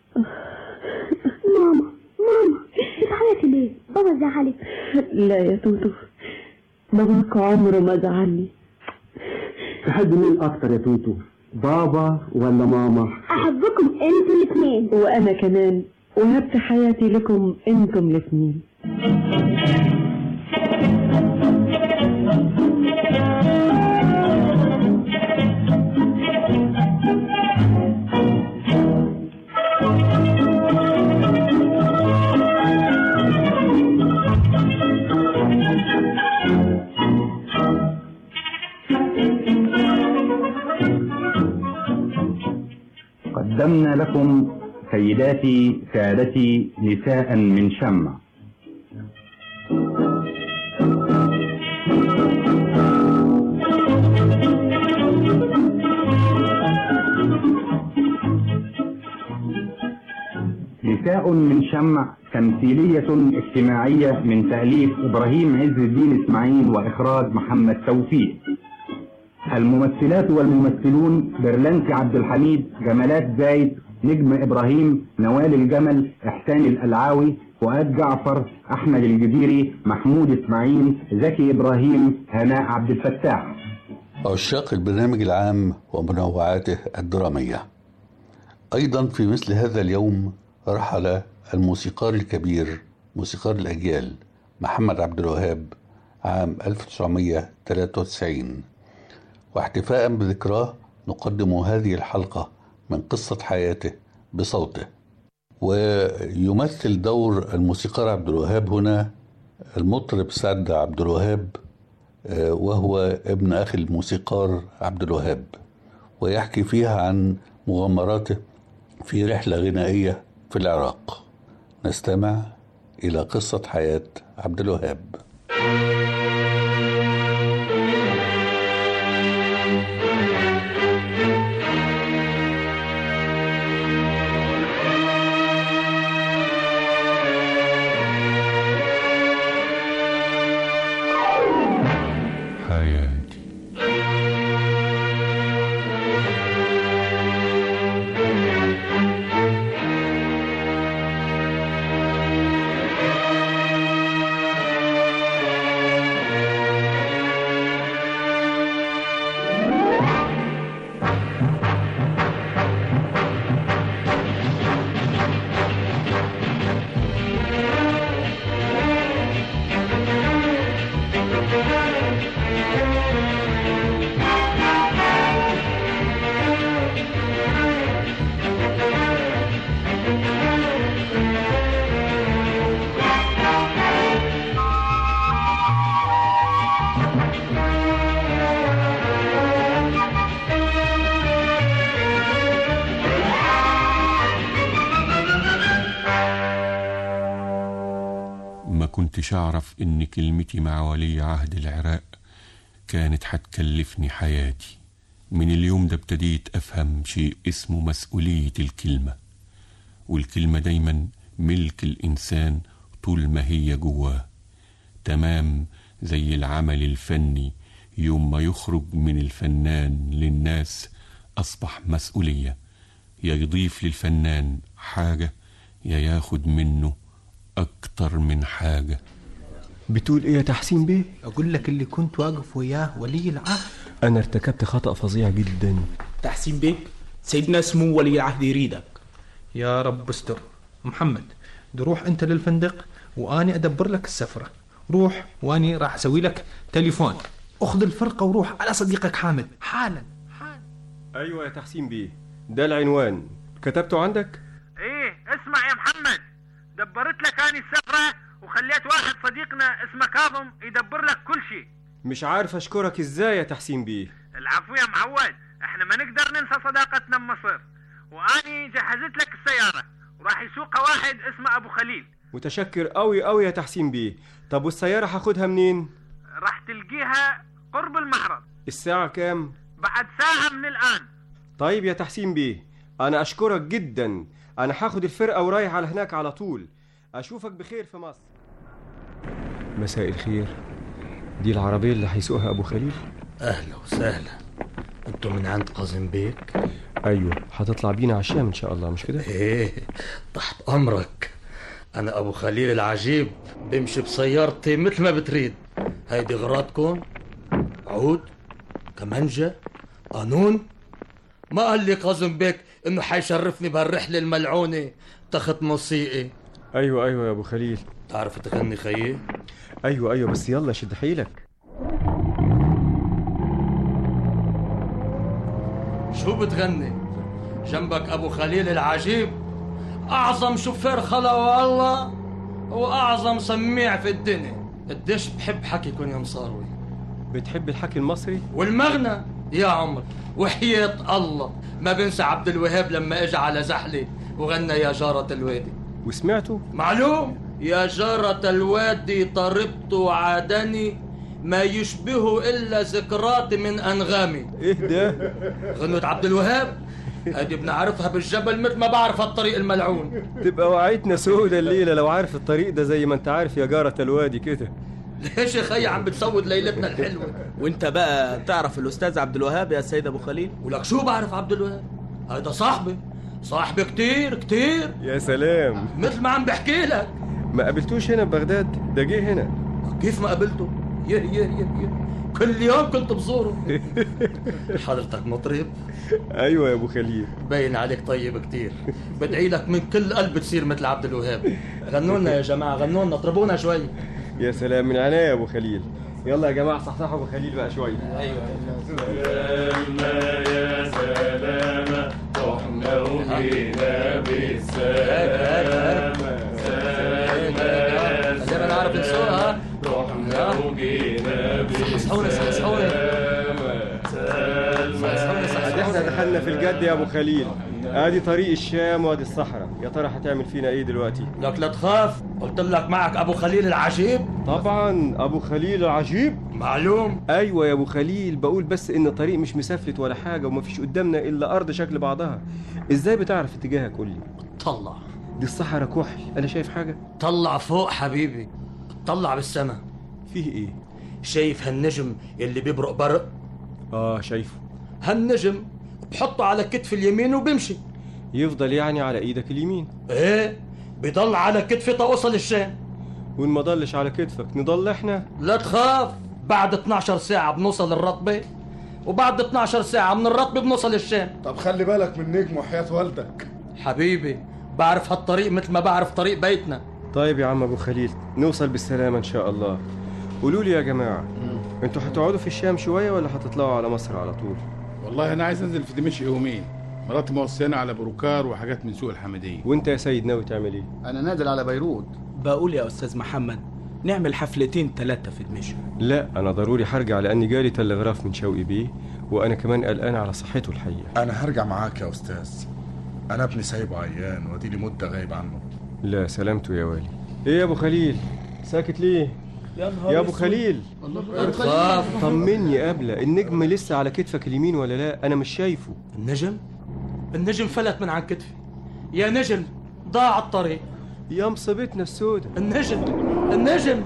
ماما ماما بتعيطي ليه؟ بابا زعلك؟ لا يا توتو، باباك عمره ما زعلني. تحب مين اكتر يا توتو، بابا ولا ماما؟ احبكم انتوا الاثنين. وانا كمان وهبت حياتي لكم انتم الاثنين. قدمنا لكم سيداتي سادتي نساء من شمع. نساء من شمع تمثيلية اجتماعية من تأليف إبراهيم عز الدين إسماعيل وإخراج محمد توفيق. الممثلات والممثلون: برلنتي عبد الحميد، جمالات زايد، نجم إبراهيم، نوال الجمل، إحسان الألعاوي، فؤاد جعفر، أحمد الجديري، محمود إسماعيل، زكي إبراهيم، هناء عبد الفتاح. عشاق البرنامج العام ومنوعاته الدرامية. أيضا في مثل هذا اليوم رحل الموسيقار الكبير موسيقار الأجيال محمد عبد الوهاب عام ألف وتسعمائة وثلاثة وتسعين، واحتفاء بذكراه نقدم هذه الحلقة من قصة حياته بصوته. ويمثل دور الموسيقار عبد الوهاب هنا المطرب سعد عبد الوهاب، وهو ابن أخي الموسيقار عبد الوهاب، ويحكي فيها عن مغامراته في رحلة غنائية في العراق. نستمع إلى قصة حياة عبد الوهاب. كنتش أعرف إن كلمتي مع ولي عهد العراق كانت هتكلفني حياتي. من اليوم ده ابتديت أفهم شيء اسمه مسؤولية الكلمة، والكلمة دايما ملك الإنسان طول ما هي جواه، تمام زي العمل الفني يوم ما يخرج من الفنان للناس أصبح مسؤولية، يا يضيف للفنان حاجة يا ياخد منه أكتر من حاجة. بتقول إيه يا تحسين بيه؟ أقول لك اللي كنت واقف وياه ولي العهد. أنا ارتكبت خطأ فظيع جدا. تحسين بيه، سيدنا اسمه ولي العهد يريدك. يا رب استر. محمد، روح أنت للفندق وأني أدبر لك السفرة. روح وأني راح أسوي لك تليفون. أخذ الفرقة وروح على صديقك حامد حالا حالا. أيوة يا تحسين بيه، ده العنوان كتبته عندك؟ إيه، اسمع يا محمد، دبرت لك أني السفرة وخليت واحد صديقنا اسمه كاظم يدبر لك كل شيء. مش عارف أشكرك إزاي يا تحسين بيه. العفو يا معود، احنا ما نقدر ننسى صداقتنا بمصر، واني جهزت لك السيارة وراح يسوقها واحد اسمه ابو خليل. متشكر قوي قوي يا تحسين بيه. طب والسيارة هاخدها منين؟ راح تلقيها قرب المعرض. الساعة كام؟ بعد ساعة من الآن. طيب يا تحسين بيه، أنا أشكرك جدا. أنا هاخد الفرقة ورايح على هناك على طول. أشوفك بخير في مصر. مساء الخير. دي العربية اللي هيسوقها أبو خليل؟ أهلا وسهلا. أنتوا من عند قاسم بيك؟ أيوه، هتطلع بينا على الشام إن شاء الله، مش كده؟ إيه، تحت أمرك. أنا أبو خليل العجيب، بمشي بسيارتي مثل ما بتريد. هيدي غراضكم؟ عود؟ كمانجة؟ قانون؟ ما قال لي قاسم بيك إنه حيشرفني بهالرحلة الملعونة تخت موسيقي؟ أيوه أيوه يا أبو خليل. تعرف تغني خيي؟ أيوه أيوه، بس يلا شد حيلك. شو بتغني؟ جنبك أبو خليل العجيب، أعظم شوفير خلا والله، وأعظم سميع في الدنيا. قديش بحب حكيكم يا مصاروي. بتحب الحكي المصري؟ والمغنى يا عمر، وحياة الله ما بنسى عبد الوهاب لما اجى على زحلي وغنى يا جارة الوادي. وسمعته؟ معلوم. يا جارة الوادي طربت وعادني ما يشبه إلا ذكرات من أنغامي. إيه ده؟ غنوة عبد الوهاب هذه بنعرفها بالجبل مثل ما بعرف الطريق الملعون. تبقى وعيتنا سودة الليلة لو عارف الطريق ده زي ما انت عارف يا جارة الوادي كده. ليش يا خي عم بتسود ليلتنا الحلوة؟ وانت بقى تعرف الأستاذ عبد الوهاب يا سيد أبو خليل؟ ولك شو بعرف عبد الوهاب؟ هذا صاحبي، صاحبي كتير كتير. يا سلام، مثل ما عم بحكي لك. ما قابلتوش هنا ببغداد؟ ده جه هنا. كيف ما قابلته؟ يه يه يه يه كل يوم كنت بزوره. حضرتك مطرب؟ ايوه يا ابو خليل. باين عليك طيب كتير. بدعي لك من كل قلب تصير مثل عبد الوهاب. غنوا لنا يا جماعه، غنوا لنا، اطربونا شوي. يا سلام، من عناية يا ابو خليل. يلا يا جماعه صحصحوا ابو خليل بقى شوي. ايوه. سلامة يا سلامة رحنا وجينا بالسلامة. سلامة خلينا نعرف نسوقها. رحنا وجينا بالسلامة. صحصحونا صحصحونا. احنا دخلنا في الجد يا ابو خليل. ادي طريق الشام وادي الصحراء. يا ترى هتعمل فينا ايه دلوقتي؟ لك لا تخاف، قلت لك معك ابو خليل العجيب. طبعا ابو خليل العجيب معلوم. ايوه يا ابو خليل، بقول بس ان الطريق مش مسافلت ولا حاجه ومفيش قدامنا الا ارض شكل بعضها. ازاي بتعرف اتجاهك؟ قول لي. طلع. دي الصحراء كحل، انا شايف حاجه؟ طلع فوق حبيبي، طلع بالسما. فيه ايه؟ شايف هالنجم اللي بيبرق برق؟ اه شايفه. هالنجم بحطه على كتف اليمين وبمشي. يفضل يعني على ايدك اليمين؟ ايه، بيضل على كتفي توصل الشام. وان ما ضلش على كتفك نضل احنا؟ لا تخاف، بعد اتناشر ساعة بنوصل الرطبة، وبعد اتناشر ساعة من الرطبة بنوصل الشام. طب خلي بالك من نجم وحياة والدك. حبيبي بعرف هالطريق مثل ما بعرف طريق بيتنا. طيب يا عم ابو خليل، نوصل بالسلامة ان شاء الله. قولوا لي يا جماعة، انتوا هتقعدوا في الشام شوية ولا هتطلعوا على مصر على طول؟ والله انا عايز انزل في دمشق يومين، مراتي موصياني على بروكار وحاجات من سوق الحمدية. وانت يا سيد ناوي تعمل ايه؟ انا نازل على بيروت. بقول يا استاذ محمد نعمل حفلتين ثلاثة في دمشق. لا انا ضروري هرجع لاني جالي تلغراف من شوقي بيه، وانا كمان قلقان على صحته الحقيقة. انا هرجع معاك يا استاذ، انا ابني سايبه عيان وادي لي مدة غايب عنه. لا سلامته يا والي. ايه يا ابو خليل ساكت ليه؟ يا, يا ابو خليل خاف. طمني قبله، النجم لسه على كتفك اليمين ولا لا؟ انا مش شايفه. النجم؟ النجم فلت من عن كتفي يا نجم، ضاع الطريق يا مصيبتنا السودة. النجم النجم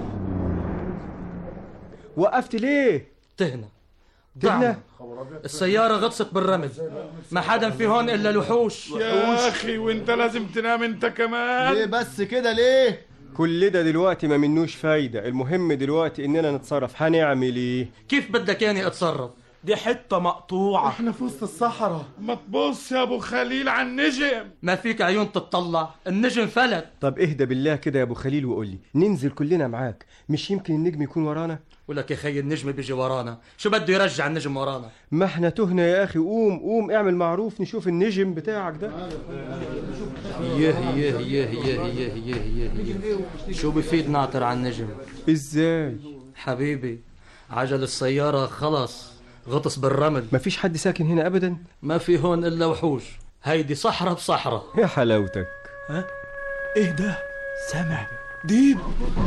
وقفت ليه؟ تهنا تهنا؟ السيارة غطست بالرمل، ما حدا في هون إلا الوحوش. يا أخي وانت لازم تنام انت كمان. ليه بس كده ليه؟ كل ده دلوقتي ما منوش فايدة، المهم دلوقتي اننا نتصرف. هنعمل ايه؟ كيف بدك يعني اتصرف؟ دي حتة مقطوعة، احنا في وسط الصحراء. ما تبص يا ابو خليل على النجم. ما فيك عيون تتطلع، النجم فلت. طب اهدى بالله كده يا ابو خليل وقول لي، ننزل كلنا معاك، مش يمكن النجم يكون ورانا؟ ولك يا خي النجم بيجي ورانا، شو بده يرجع النجم ورانا؟ ما احنا تهنا يا اخي. قوم قوم اعمل معروف نشوف النجم بتاعك ده. يه يه يه يه يه يه يه شو بفيد ناطر على النجم؟ ازاي؟ حبيبي عجل السيارة خلص غطس بالرمل. مفيش حد ساكن هنا ابدا؟ ما في هون الا وحوش، هيدي صحراء بصحراء. يا حلاوتك. ها ايه ده؟ سامع ديب.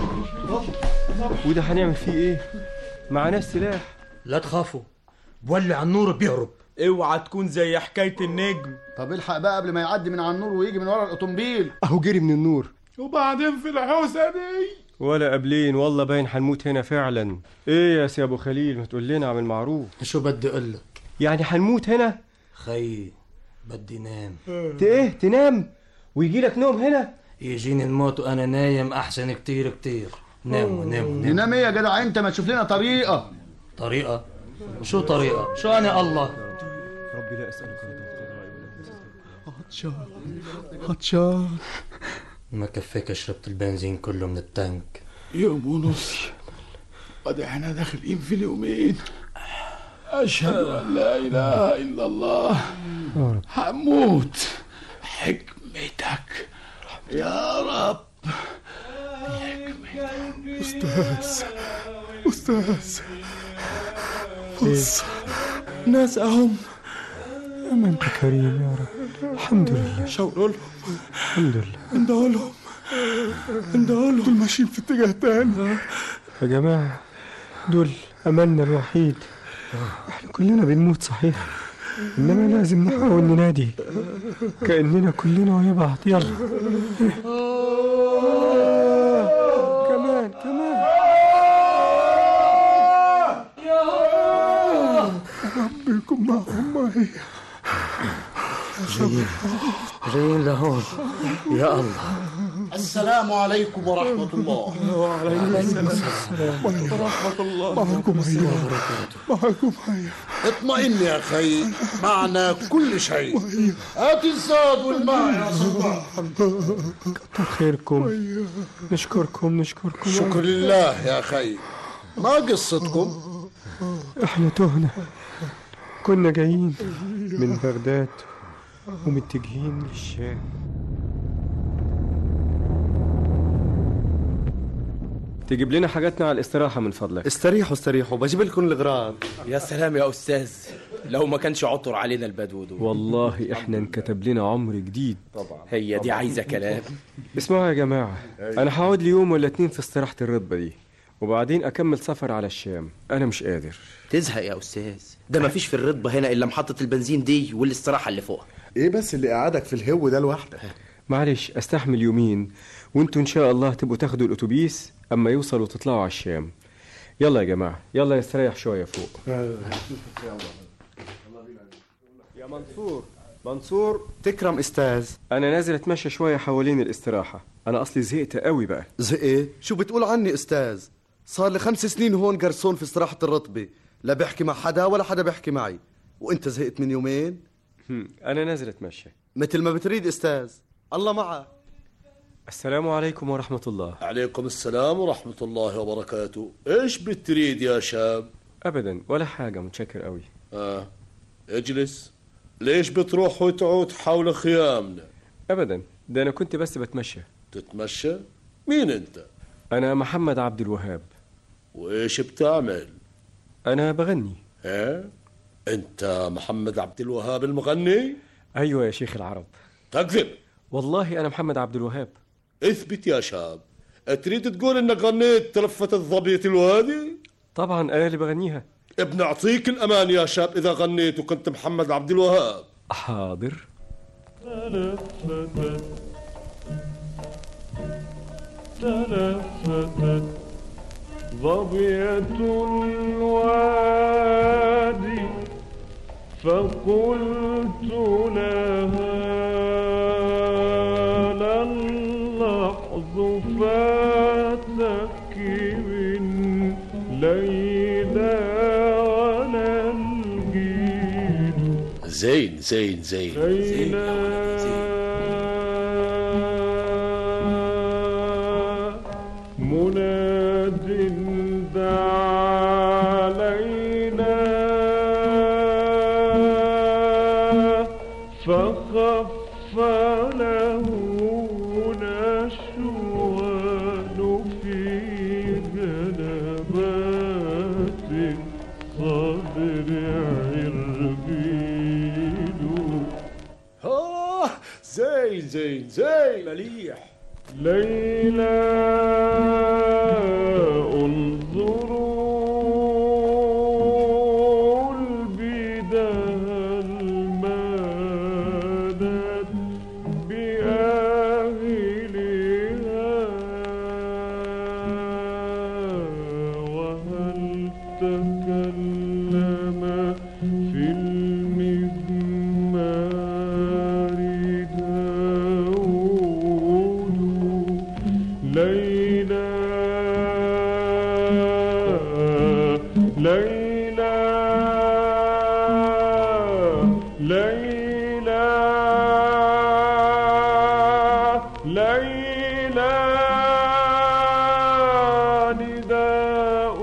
وده هنعمل فيه ايه؟ معناش سلاح. لا تخافوا، بولع النور بيهرب. اوعى تكون زي حكايه النجم. طب الحق بقى قبل ما يعدي من على النور ويجي من ورا الاوتومبيل. اهو جري من النور. وبعدين في الحوسه دي ولا قبلين، والله باين هنموت هنا فعلا. ايه يا سي ابو خليل، ما تقول لنا عمل معروف. شو بدي اقول لك؟ يعني هنموت هنا؟ خي بدي نام. ايه تنام ويجي لك نوم هنا؟ يجيني الموت وانا نايم احسن كتير كتير. نام نام نام. نام ايه يا جدع انت؟ ما تشوف لنا طريقه. طريقه؟ شو طريقه؟ شو انا الله؟ ربي لا اسالك عطشان عطشان. ما كفيك شربت البنزين كله من التانك. يوم ونص قد احنا داخلين في اليومين. اشهد ان لا اله الا الله. هموت. حكمتك يا رب. استاذ استاذ بص ناس اهم. ما انت كريم يا رب. الحمد لله. شاوروا لهم. الحمد لله. اندهوا لهم اندهوا لهم. دول ماشيين في اتجاه تاني يا جماعه، دول املنا الوحيد. احنا كلنا بنموت صحيح، انما لازم نحاول ننادي كاننا كلنا ويا بعض. يلا كمان كمان. ربكم معهم معي. جايين جايين لهون يا الله. السلام عليكم ورحمة الله. وعليكم السلام ورحمة الله. معكم هيا معكم هيا. اطمئن يا أخي، معنا كل شيء. هات الزاد والماء يا صباح. كتر خيركم. نشكركم نشكركم. شكر لله يا أخي. ما قصتكم؟ احنا تهنا، كنا جايين من بغداد ومتجهين للشام. تجيب لنا حاجاتنا على الاستراحة من فضلك. استريحوا استريحوا، بجيب لكم الغراض. يا سلام يا أستاذ، لو ما كانش عطر علينا البدو دول. والله احنا انكتب لنا عمر جديد. طبعا هي دي عايزة كلام. اسمعوا يا جماعة، انا هقعد لي يوم ولا اتنين في استراحة الرطبة دي، وبعدين اكمل سفر على الشام. انا مش قادر. تزهق يا أستاذ، ده ما فيش في الرطبة هنا إلا محطة البنزين دي والاستراحة اللي فوقها. ايه بس اللي قعدك في الهو ده لوحدك؟ معلش استحمل يومين، وانتوا ان شاء الله تبقوا تاخدوا الاتوبيس اما يوصلوا وتطلعوا على الشام. يلا يا جماعة، يلا يستريح شوية فوق. يا منصور منصور. تكرم استاذ. انا نازل اتمشى شوية حوالين الاستراحة، انا اصلي زهقت قوي بقى. زهقت؟ شو بتقول عني استاذ؟ صار لي خمس سنين هون جرسون في استراحة الرطبة، لا بحكي مع حدا ولا حدا بحكي معي، وانت زهقت من يومين؟ انا نازل اتمشى. مثل ما بتريد استاذ، الله معك. السلام عليكم ورحمة الله. عليكم السلام ورحمة الله وبركاته. ايش بتريد يا شاب؟ ابدا ولا حاجة، متشكر قوي. اه اجلس. ليش بتروح وتعود حول خيامنا؟ ابدا، ده انا كنت بس بتمشى. تتمشى؟ مين انت؟ انا محمد عبد الوهاب. وايش بتعمل؟ انا بغني. ها؟ انت محمد عبد الوهاب المغني؟ ايوه يا شيخ العرب. تكذب. والله انا محمد عبد الوهاب. اثبت يا شاب. تريد تقول انك غنيت تلفة الظبية الوادي؟ طبعا انا اللي بغنيها. ابن اعطيك الامان يا شاب اذا غنيت وكنت محمد عبد الوهاب. حاضر. تلفتت تلفتت ظبية الوادي فقلت لها للحظ فاتك من ليلى ولا الجيل. زين زين زين زين مناد دعا ليلى فخف له نشوان في جنبات الصدر زين زين زين مليح. ليلى انظروا البدال المادت بأهلها وهل تكلم في المزمار داود. ليلى ليلى ليلى ليلى نداء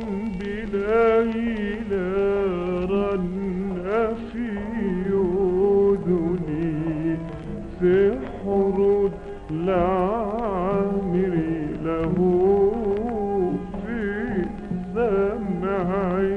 بليلى رن في أذني سحر العامر له في سمعي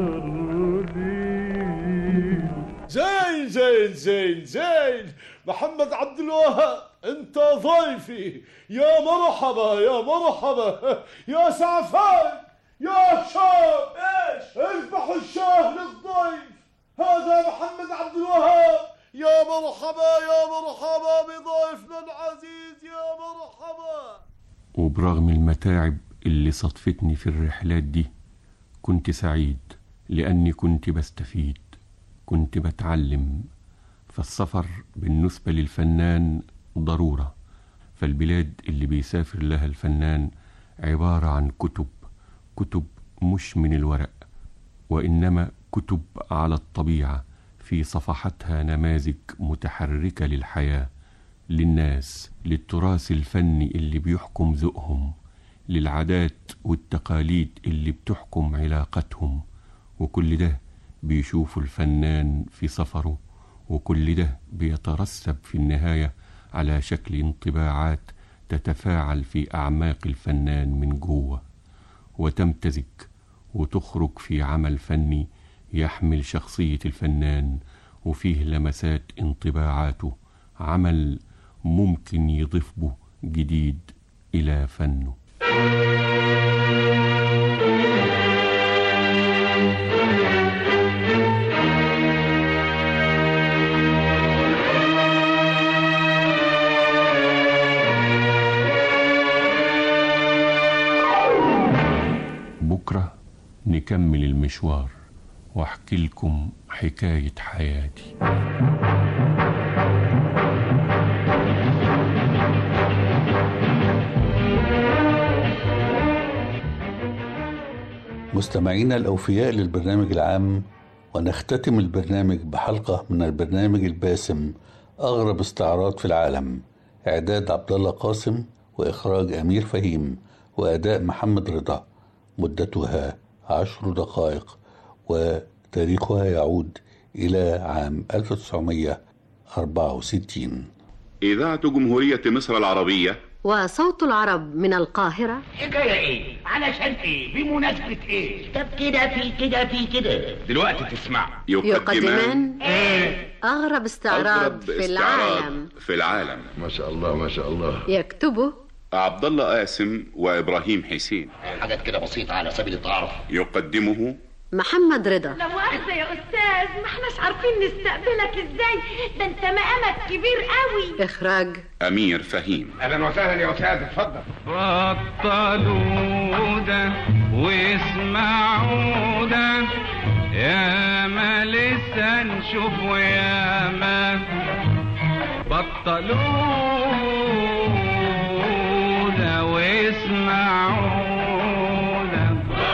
ترديد. زين زين زين زين محمد عبد الوهاب، انت ضيفي. يا مرحبا يا مرحبا يا سعفان يا شاب. ايش؟ اذبحوا الشاه للضيف. هذا محمد عبد الوهاب. يا مرحبا يا مرحبا بضيفنا العزيز، يا مرحبا. وبرغم المتاعب اللي صدفتني في الرحلات دي كنت سعيد، لأني كنت بستفيد، كنت بتعلم. فالسفر بالنسبة للفنان ضرورة، فالبلاد اللي بيسافر لها الفنان عبارة عن كتب، كتب مش من الورق، وإنما كتب على الطبيعة في صفحتها نماذج متحركة للحياة، للناس، للتراث الفني اللي بيحكم ذوقهم، للعادات والتقاليد اللي بتحكم علاقتهم. وكل ده بيشوف الفنان في سفره، وكل ده بيترسب في النهاية على شكل انطباعات تتفاعل في أعماق الفنان من جوه، وتمتزج وتخرج في عمل فني يحمل شخصية الفنان وفيه لمسات انطباعاته، عمل ممكن يضيف به جديد إلى فنه. بكرة نكمل المشوار واحكي لكم حكاية حياتي. مستمعينا الأوفياء للبرنامج العام، ونختتم البرنامج بحلقة من البرنامج الباسم أغرب استعراض في العالم. إعداد عبد الله قاسم، وإخراج أمير فهيم، وأداء محمد رضا. مدتها عشر دقائق، وتاريخها يعود إلى عام ألف وتسعمائة وأربعة وستين. إذاعة جمهورية مصر العربية وصوت العرب من القاهرة. حكاية ايه؟ علشان ايه؟ بمناسبة ايه؟ طب كده في كده في كده دلوقتي تسمع. يقدمان ايه؟ أغرب استعراض في العالم في العالم ما شاء الله ما شاء الله. يكتبه عبد الله قاسم وإبراهيم حسين. حاجات كده بسيطة على سبيل التعارف. يقدمه محمد رضا. لا مؤاخذة يا أستاذ، ما احناش عارفين نستقبلك ازاي، ده انت مقامك كبير قوي. إخراج أمير فهيم. أهلا وسهلا يا أستاذ، اتفضل. بطلوا ده واسمعوا ده، يا ما لسه نشوف ويا ما بطلوا ده واسمعوا ده.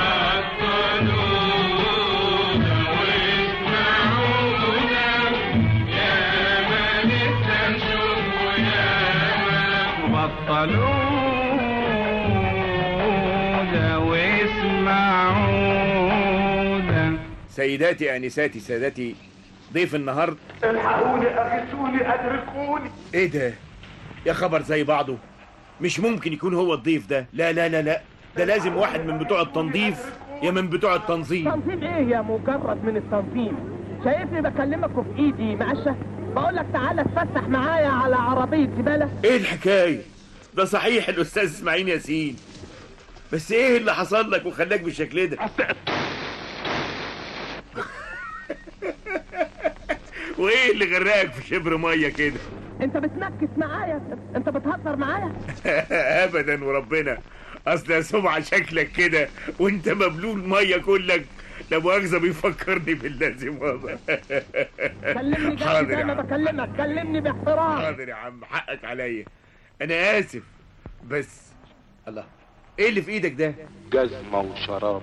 سيداتي انساتي سادتي، ضيف النهارده الحقوني اغثوني ادركوني. ايه ده يا خبر زي بعضه؟ مش ممكن يكون هو الضيف ده. لا لا لا لا، ده لازم واحد من بتوع التنظيف يا من بتوع التنظيم. تنظيم ايه يا مجرد من التنظيم؟ شايفني بكلمك وفي ايدي مقشه؟ بقول لك تعالى اتفسح معايا على عربيه زباله. ايه الحكايه؟ ده صحيح الاستاذ اسماعيل ياسين، بس ايه اللي حصل لك وخلاك بالشكل ده؟ وايه اللي غرقك في شبر ميه كده؟ انت بتنكس معايا؟ انت بتهزر معايا؟ ابدا وربنا، اصل يا سمعة شكلك كده وانت مبلول ميه كلك، لا مؤاخذه بيفكرني باللازم والله. كلمني جد زي ما بكلمك، كلمني باحترام. حاضر يا عم، حقك عليا، انا اسف. بس الله، ايه اللي في ايدك ده؟ جزمه وشراب.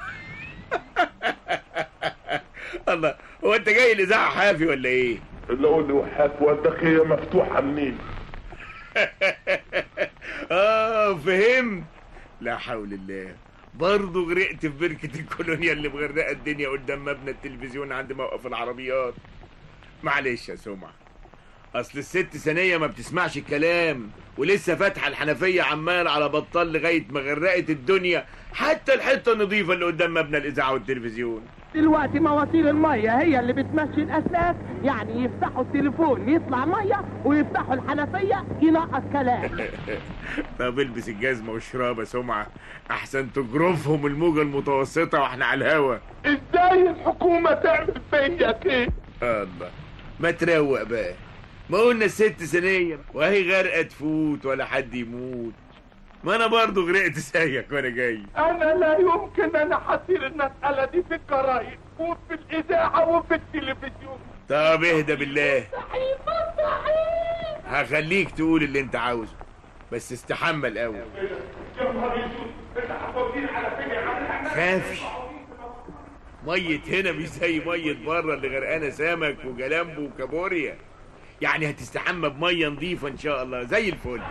الله، هو انت جاي الاذاعه حافي ولا ايه؟ اللي اقول لي وحاف والدقيه مفتوحه منين؟ اه فهمت. لا حول الله، برضه غرقت في بركه الكولونيا اللي مغرقه الدنيا قدام مبنى التلفزيون عند موقف العربيات. معلش يا سمعة، اصل الست ثانيه ما بتسمعش الكلام، ولسه فاتحه الحنفيه عمال على بطال لغايه ما غرقت الدنيا، حتى الحته النظيفه اللي قدام مبنى الاذاعه والتلفزيون. دلوقتي مواسير الميه هي اللي بتمشي الاسلاك، يعني يفتحوا التليفون يطلع ميه ويفتحوا الحنفيه ينقص كلام. طب البس الجزمه والشراب يا سمعة، احسن تجرفهم الموجه المتوسطه واحنا على الهوا. ازاي الحكومه تعمل فيا كده؟ الله، ما تروق بقى، ما قلنا الست ثانيه وهي غرقه تفوت ولا حد يموت. ما انا برضه غرقت زيك وانا جاي. انا لا يمكن انا حصير المساله دي في الجرايد وفي الاذاعه وفي التلفزيون. طب اهدى بالله، هخليك تقول اللي انت عاوزه، بس استحمى الاول. يا نهار اسود، انت هتوديني على فين يا عم؟ خافش، ميه هنا مش زي ميه بره اللي غرقانه سمك وجلامبو وكابوريا، يعني هتستحمى بميه نظيفه ان شاء الله زي الفل.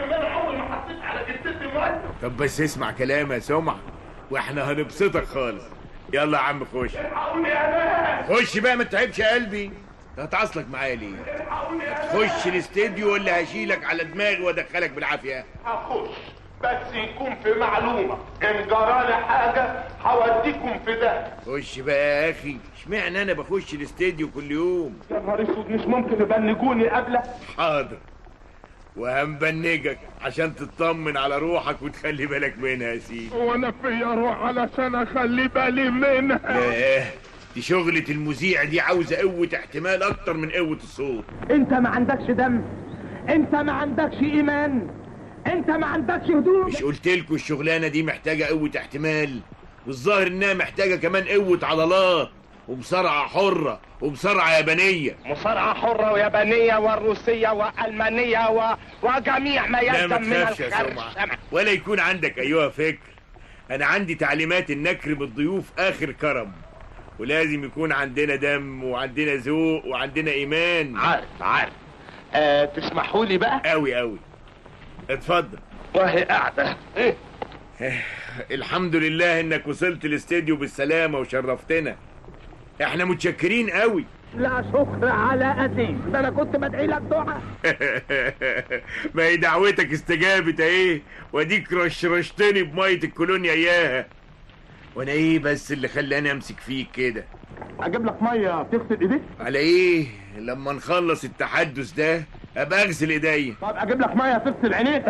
طب بس اسمع كلامي يا سمعة، واحنا هنبسطك خالص. يلا يا عم خش خش بقى، ما تتعبش يا قلبي. هتعصلك معايا ليه؟ هتخش الاستديو ولا هشيلك على دماغي وادخلك بالعافيه؟ هخش، بس يكون في معلومه ان جرالي حاجه هوديكم في ده. خش بقى يا اخي، اشمعنى انا بخش الاستديو كل يوم؟ يا نهار اسود، مش ممكن يبنجوني قبلك؟ حاضر، وهنبنجك عشان تطمن على روحك وتخلي بالك منها يا سيدي. وانا فيا روح علشان اخلي بالي منها؟ لا، دي شغلة المذيع دي عاوزة قوة احتمال اكتر من قوة الصوت. انت ما عندكش دم، انت ما عندكش ايمان، انت ما عندكش هدوء. مش قلتلكوا الشغلانة دي محتاجة قوة احتمال، والظاهر انها محتاجة كمان قوة عضلات ومصارعة حرة ومصارعة يابانية. مصارعة حرة ويابانية والروسية والألمانية و... وجميع ما يلزم من الخرش. ولا يكون عندك أيها فكر، أنا عندي تعليمات النكر بالضيوف آخر كرم، ولازم يكون عندنا دم وعندنا ذوق وعندنا إيمان. عارف عارف. أه تسمحوا لي بقى؟ أوي أوي، اتفضل. وهي قاعدة. إيه؟ الحمد لله إنك وصلت الاستديو بالسلامة وشرفتنا، احنا متشكرين قوي. لا شكر على أسيس، ده انا كنت بدعي لك دعاء. ما هي دعوتك استجابت ايه، واديك رشرشتني بميه الكولونيا اياها. وانا ايه بس اللي خلاني امسك فيك كده؟ اجيب لك ميه تغسل ايديك؟ على ايه؟ لما نخلص التحدث ده ابقى اغسل ايديا. طب اجيب لك ميه تغسل عينيك؟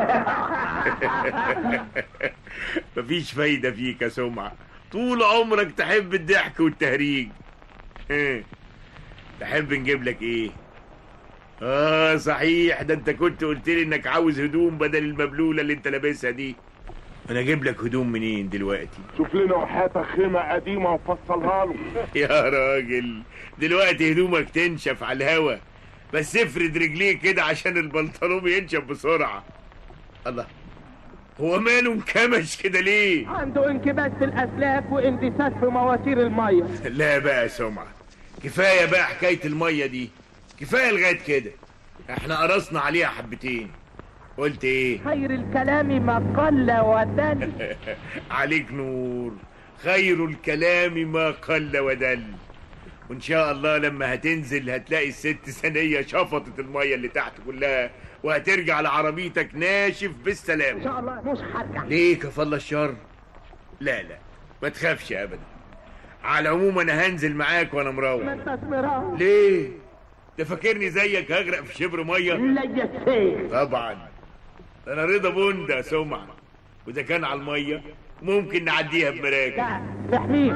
مفيش فايده فيك يا سمعة، طول عمرك تحب الضحك والتهريج. ايه تحب نجيب لك ايه؟ اه صحيح، ده انت كنت قلت لي انك عاوز هدوم بدل المبلوله اللي انت لابسها دي. انا اجيب لك هدوم منين دلوقتي؟ شوف لنا وحياتك خيمه قديمه وفصلها له. يا راجل دلوقتي هدومك تنشف على الهوا، بس افرد رجليك كده عشان البنطلون ينشف بسرعه. الله، هو ماله انكمش كده ليه؟ عنده انكباس في الاسلاك واندساس في مواسير الميه. لا بقى يا سمعة، كفايه بقى حكايه الميه دي، كفايه لغايه كده، احنا قرصنا عليها حبتين. قلت ايه؟ خير الكلام ما قل ودل. عليك نور، خير الكلام ما قل ودل. وان شاء الله لما هتنزل هتلاقي الست ثانيه شفطت الميه اللي تحت كلها، وهترجع لعربيتك ناشف بالسلامه ان شاء الله. مش هرجع. ليه كفالله الشر؟ لا لا ما تخافش ابدا، على العموم انا هنزل معاك وانا مروح. ما انتش مروح. ليه؟ انت فاكرني زيك هغرق في شبر ميه؟ لا يا سيد طبعا انا رضا بوندا يا سمعة، واذا كان على الميه ممكن نعديها بمراكب. لا حمير.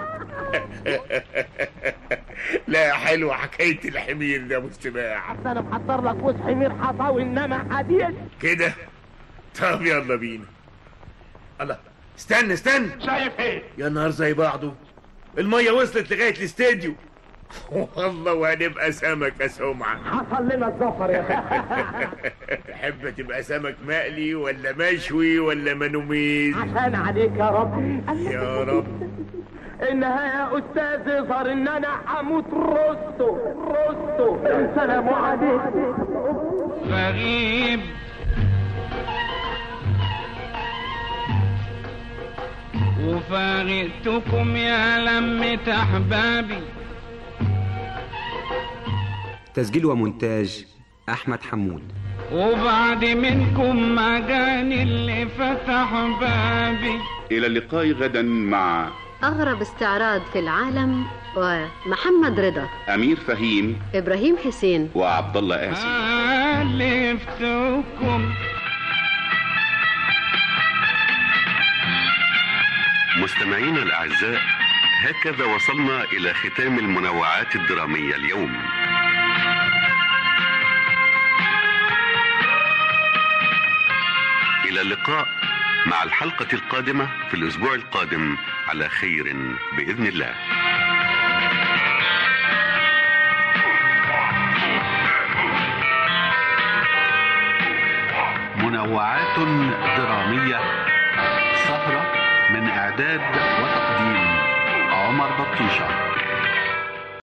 لا حلوه حكايه الحمير ده يا ابو السباع. انا محضر لك وش حمير حصاوي انما حديد كده. طب يلا بينا. الله استنى استنى، شايف ايه؟ يا نهار زي بعضه، الميه وصلت لغايه الاستاديو. والله وهنبقى سمك يا سمعة. حصل لنا الظفر يا اخي. تحب تبقى سمك مقلي ولا مشوي ولا منوميز؟ عشان عليك يا رب. يا رب. انها يا استاذ يظهر ان انا هموت رستو رستو. السلام عليكم. غريب وفارقتكم يا لمة احبابي. تسجيل ومونتاج أحمد حمود. وبعد منكم ما جاني اللي فتح بابي. إلى اللقاء غدا مع أغرب استعراض في العالم ومحمد رضا، أمير فهيم، إبراهيم حسين وعبد الله قاسم. ألفتكم. مستمعينا الأعزاء، هكذا وصلنا إلى ختام المنوعات الدرامية اليوم. إلى اللقاء مع الحلقة القادمة في الأسبوع القادم على خير بإذن الله. منوعات درامية، سهرة من إعداد وتقديم عمر بطيشة.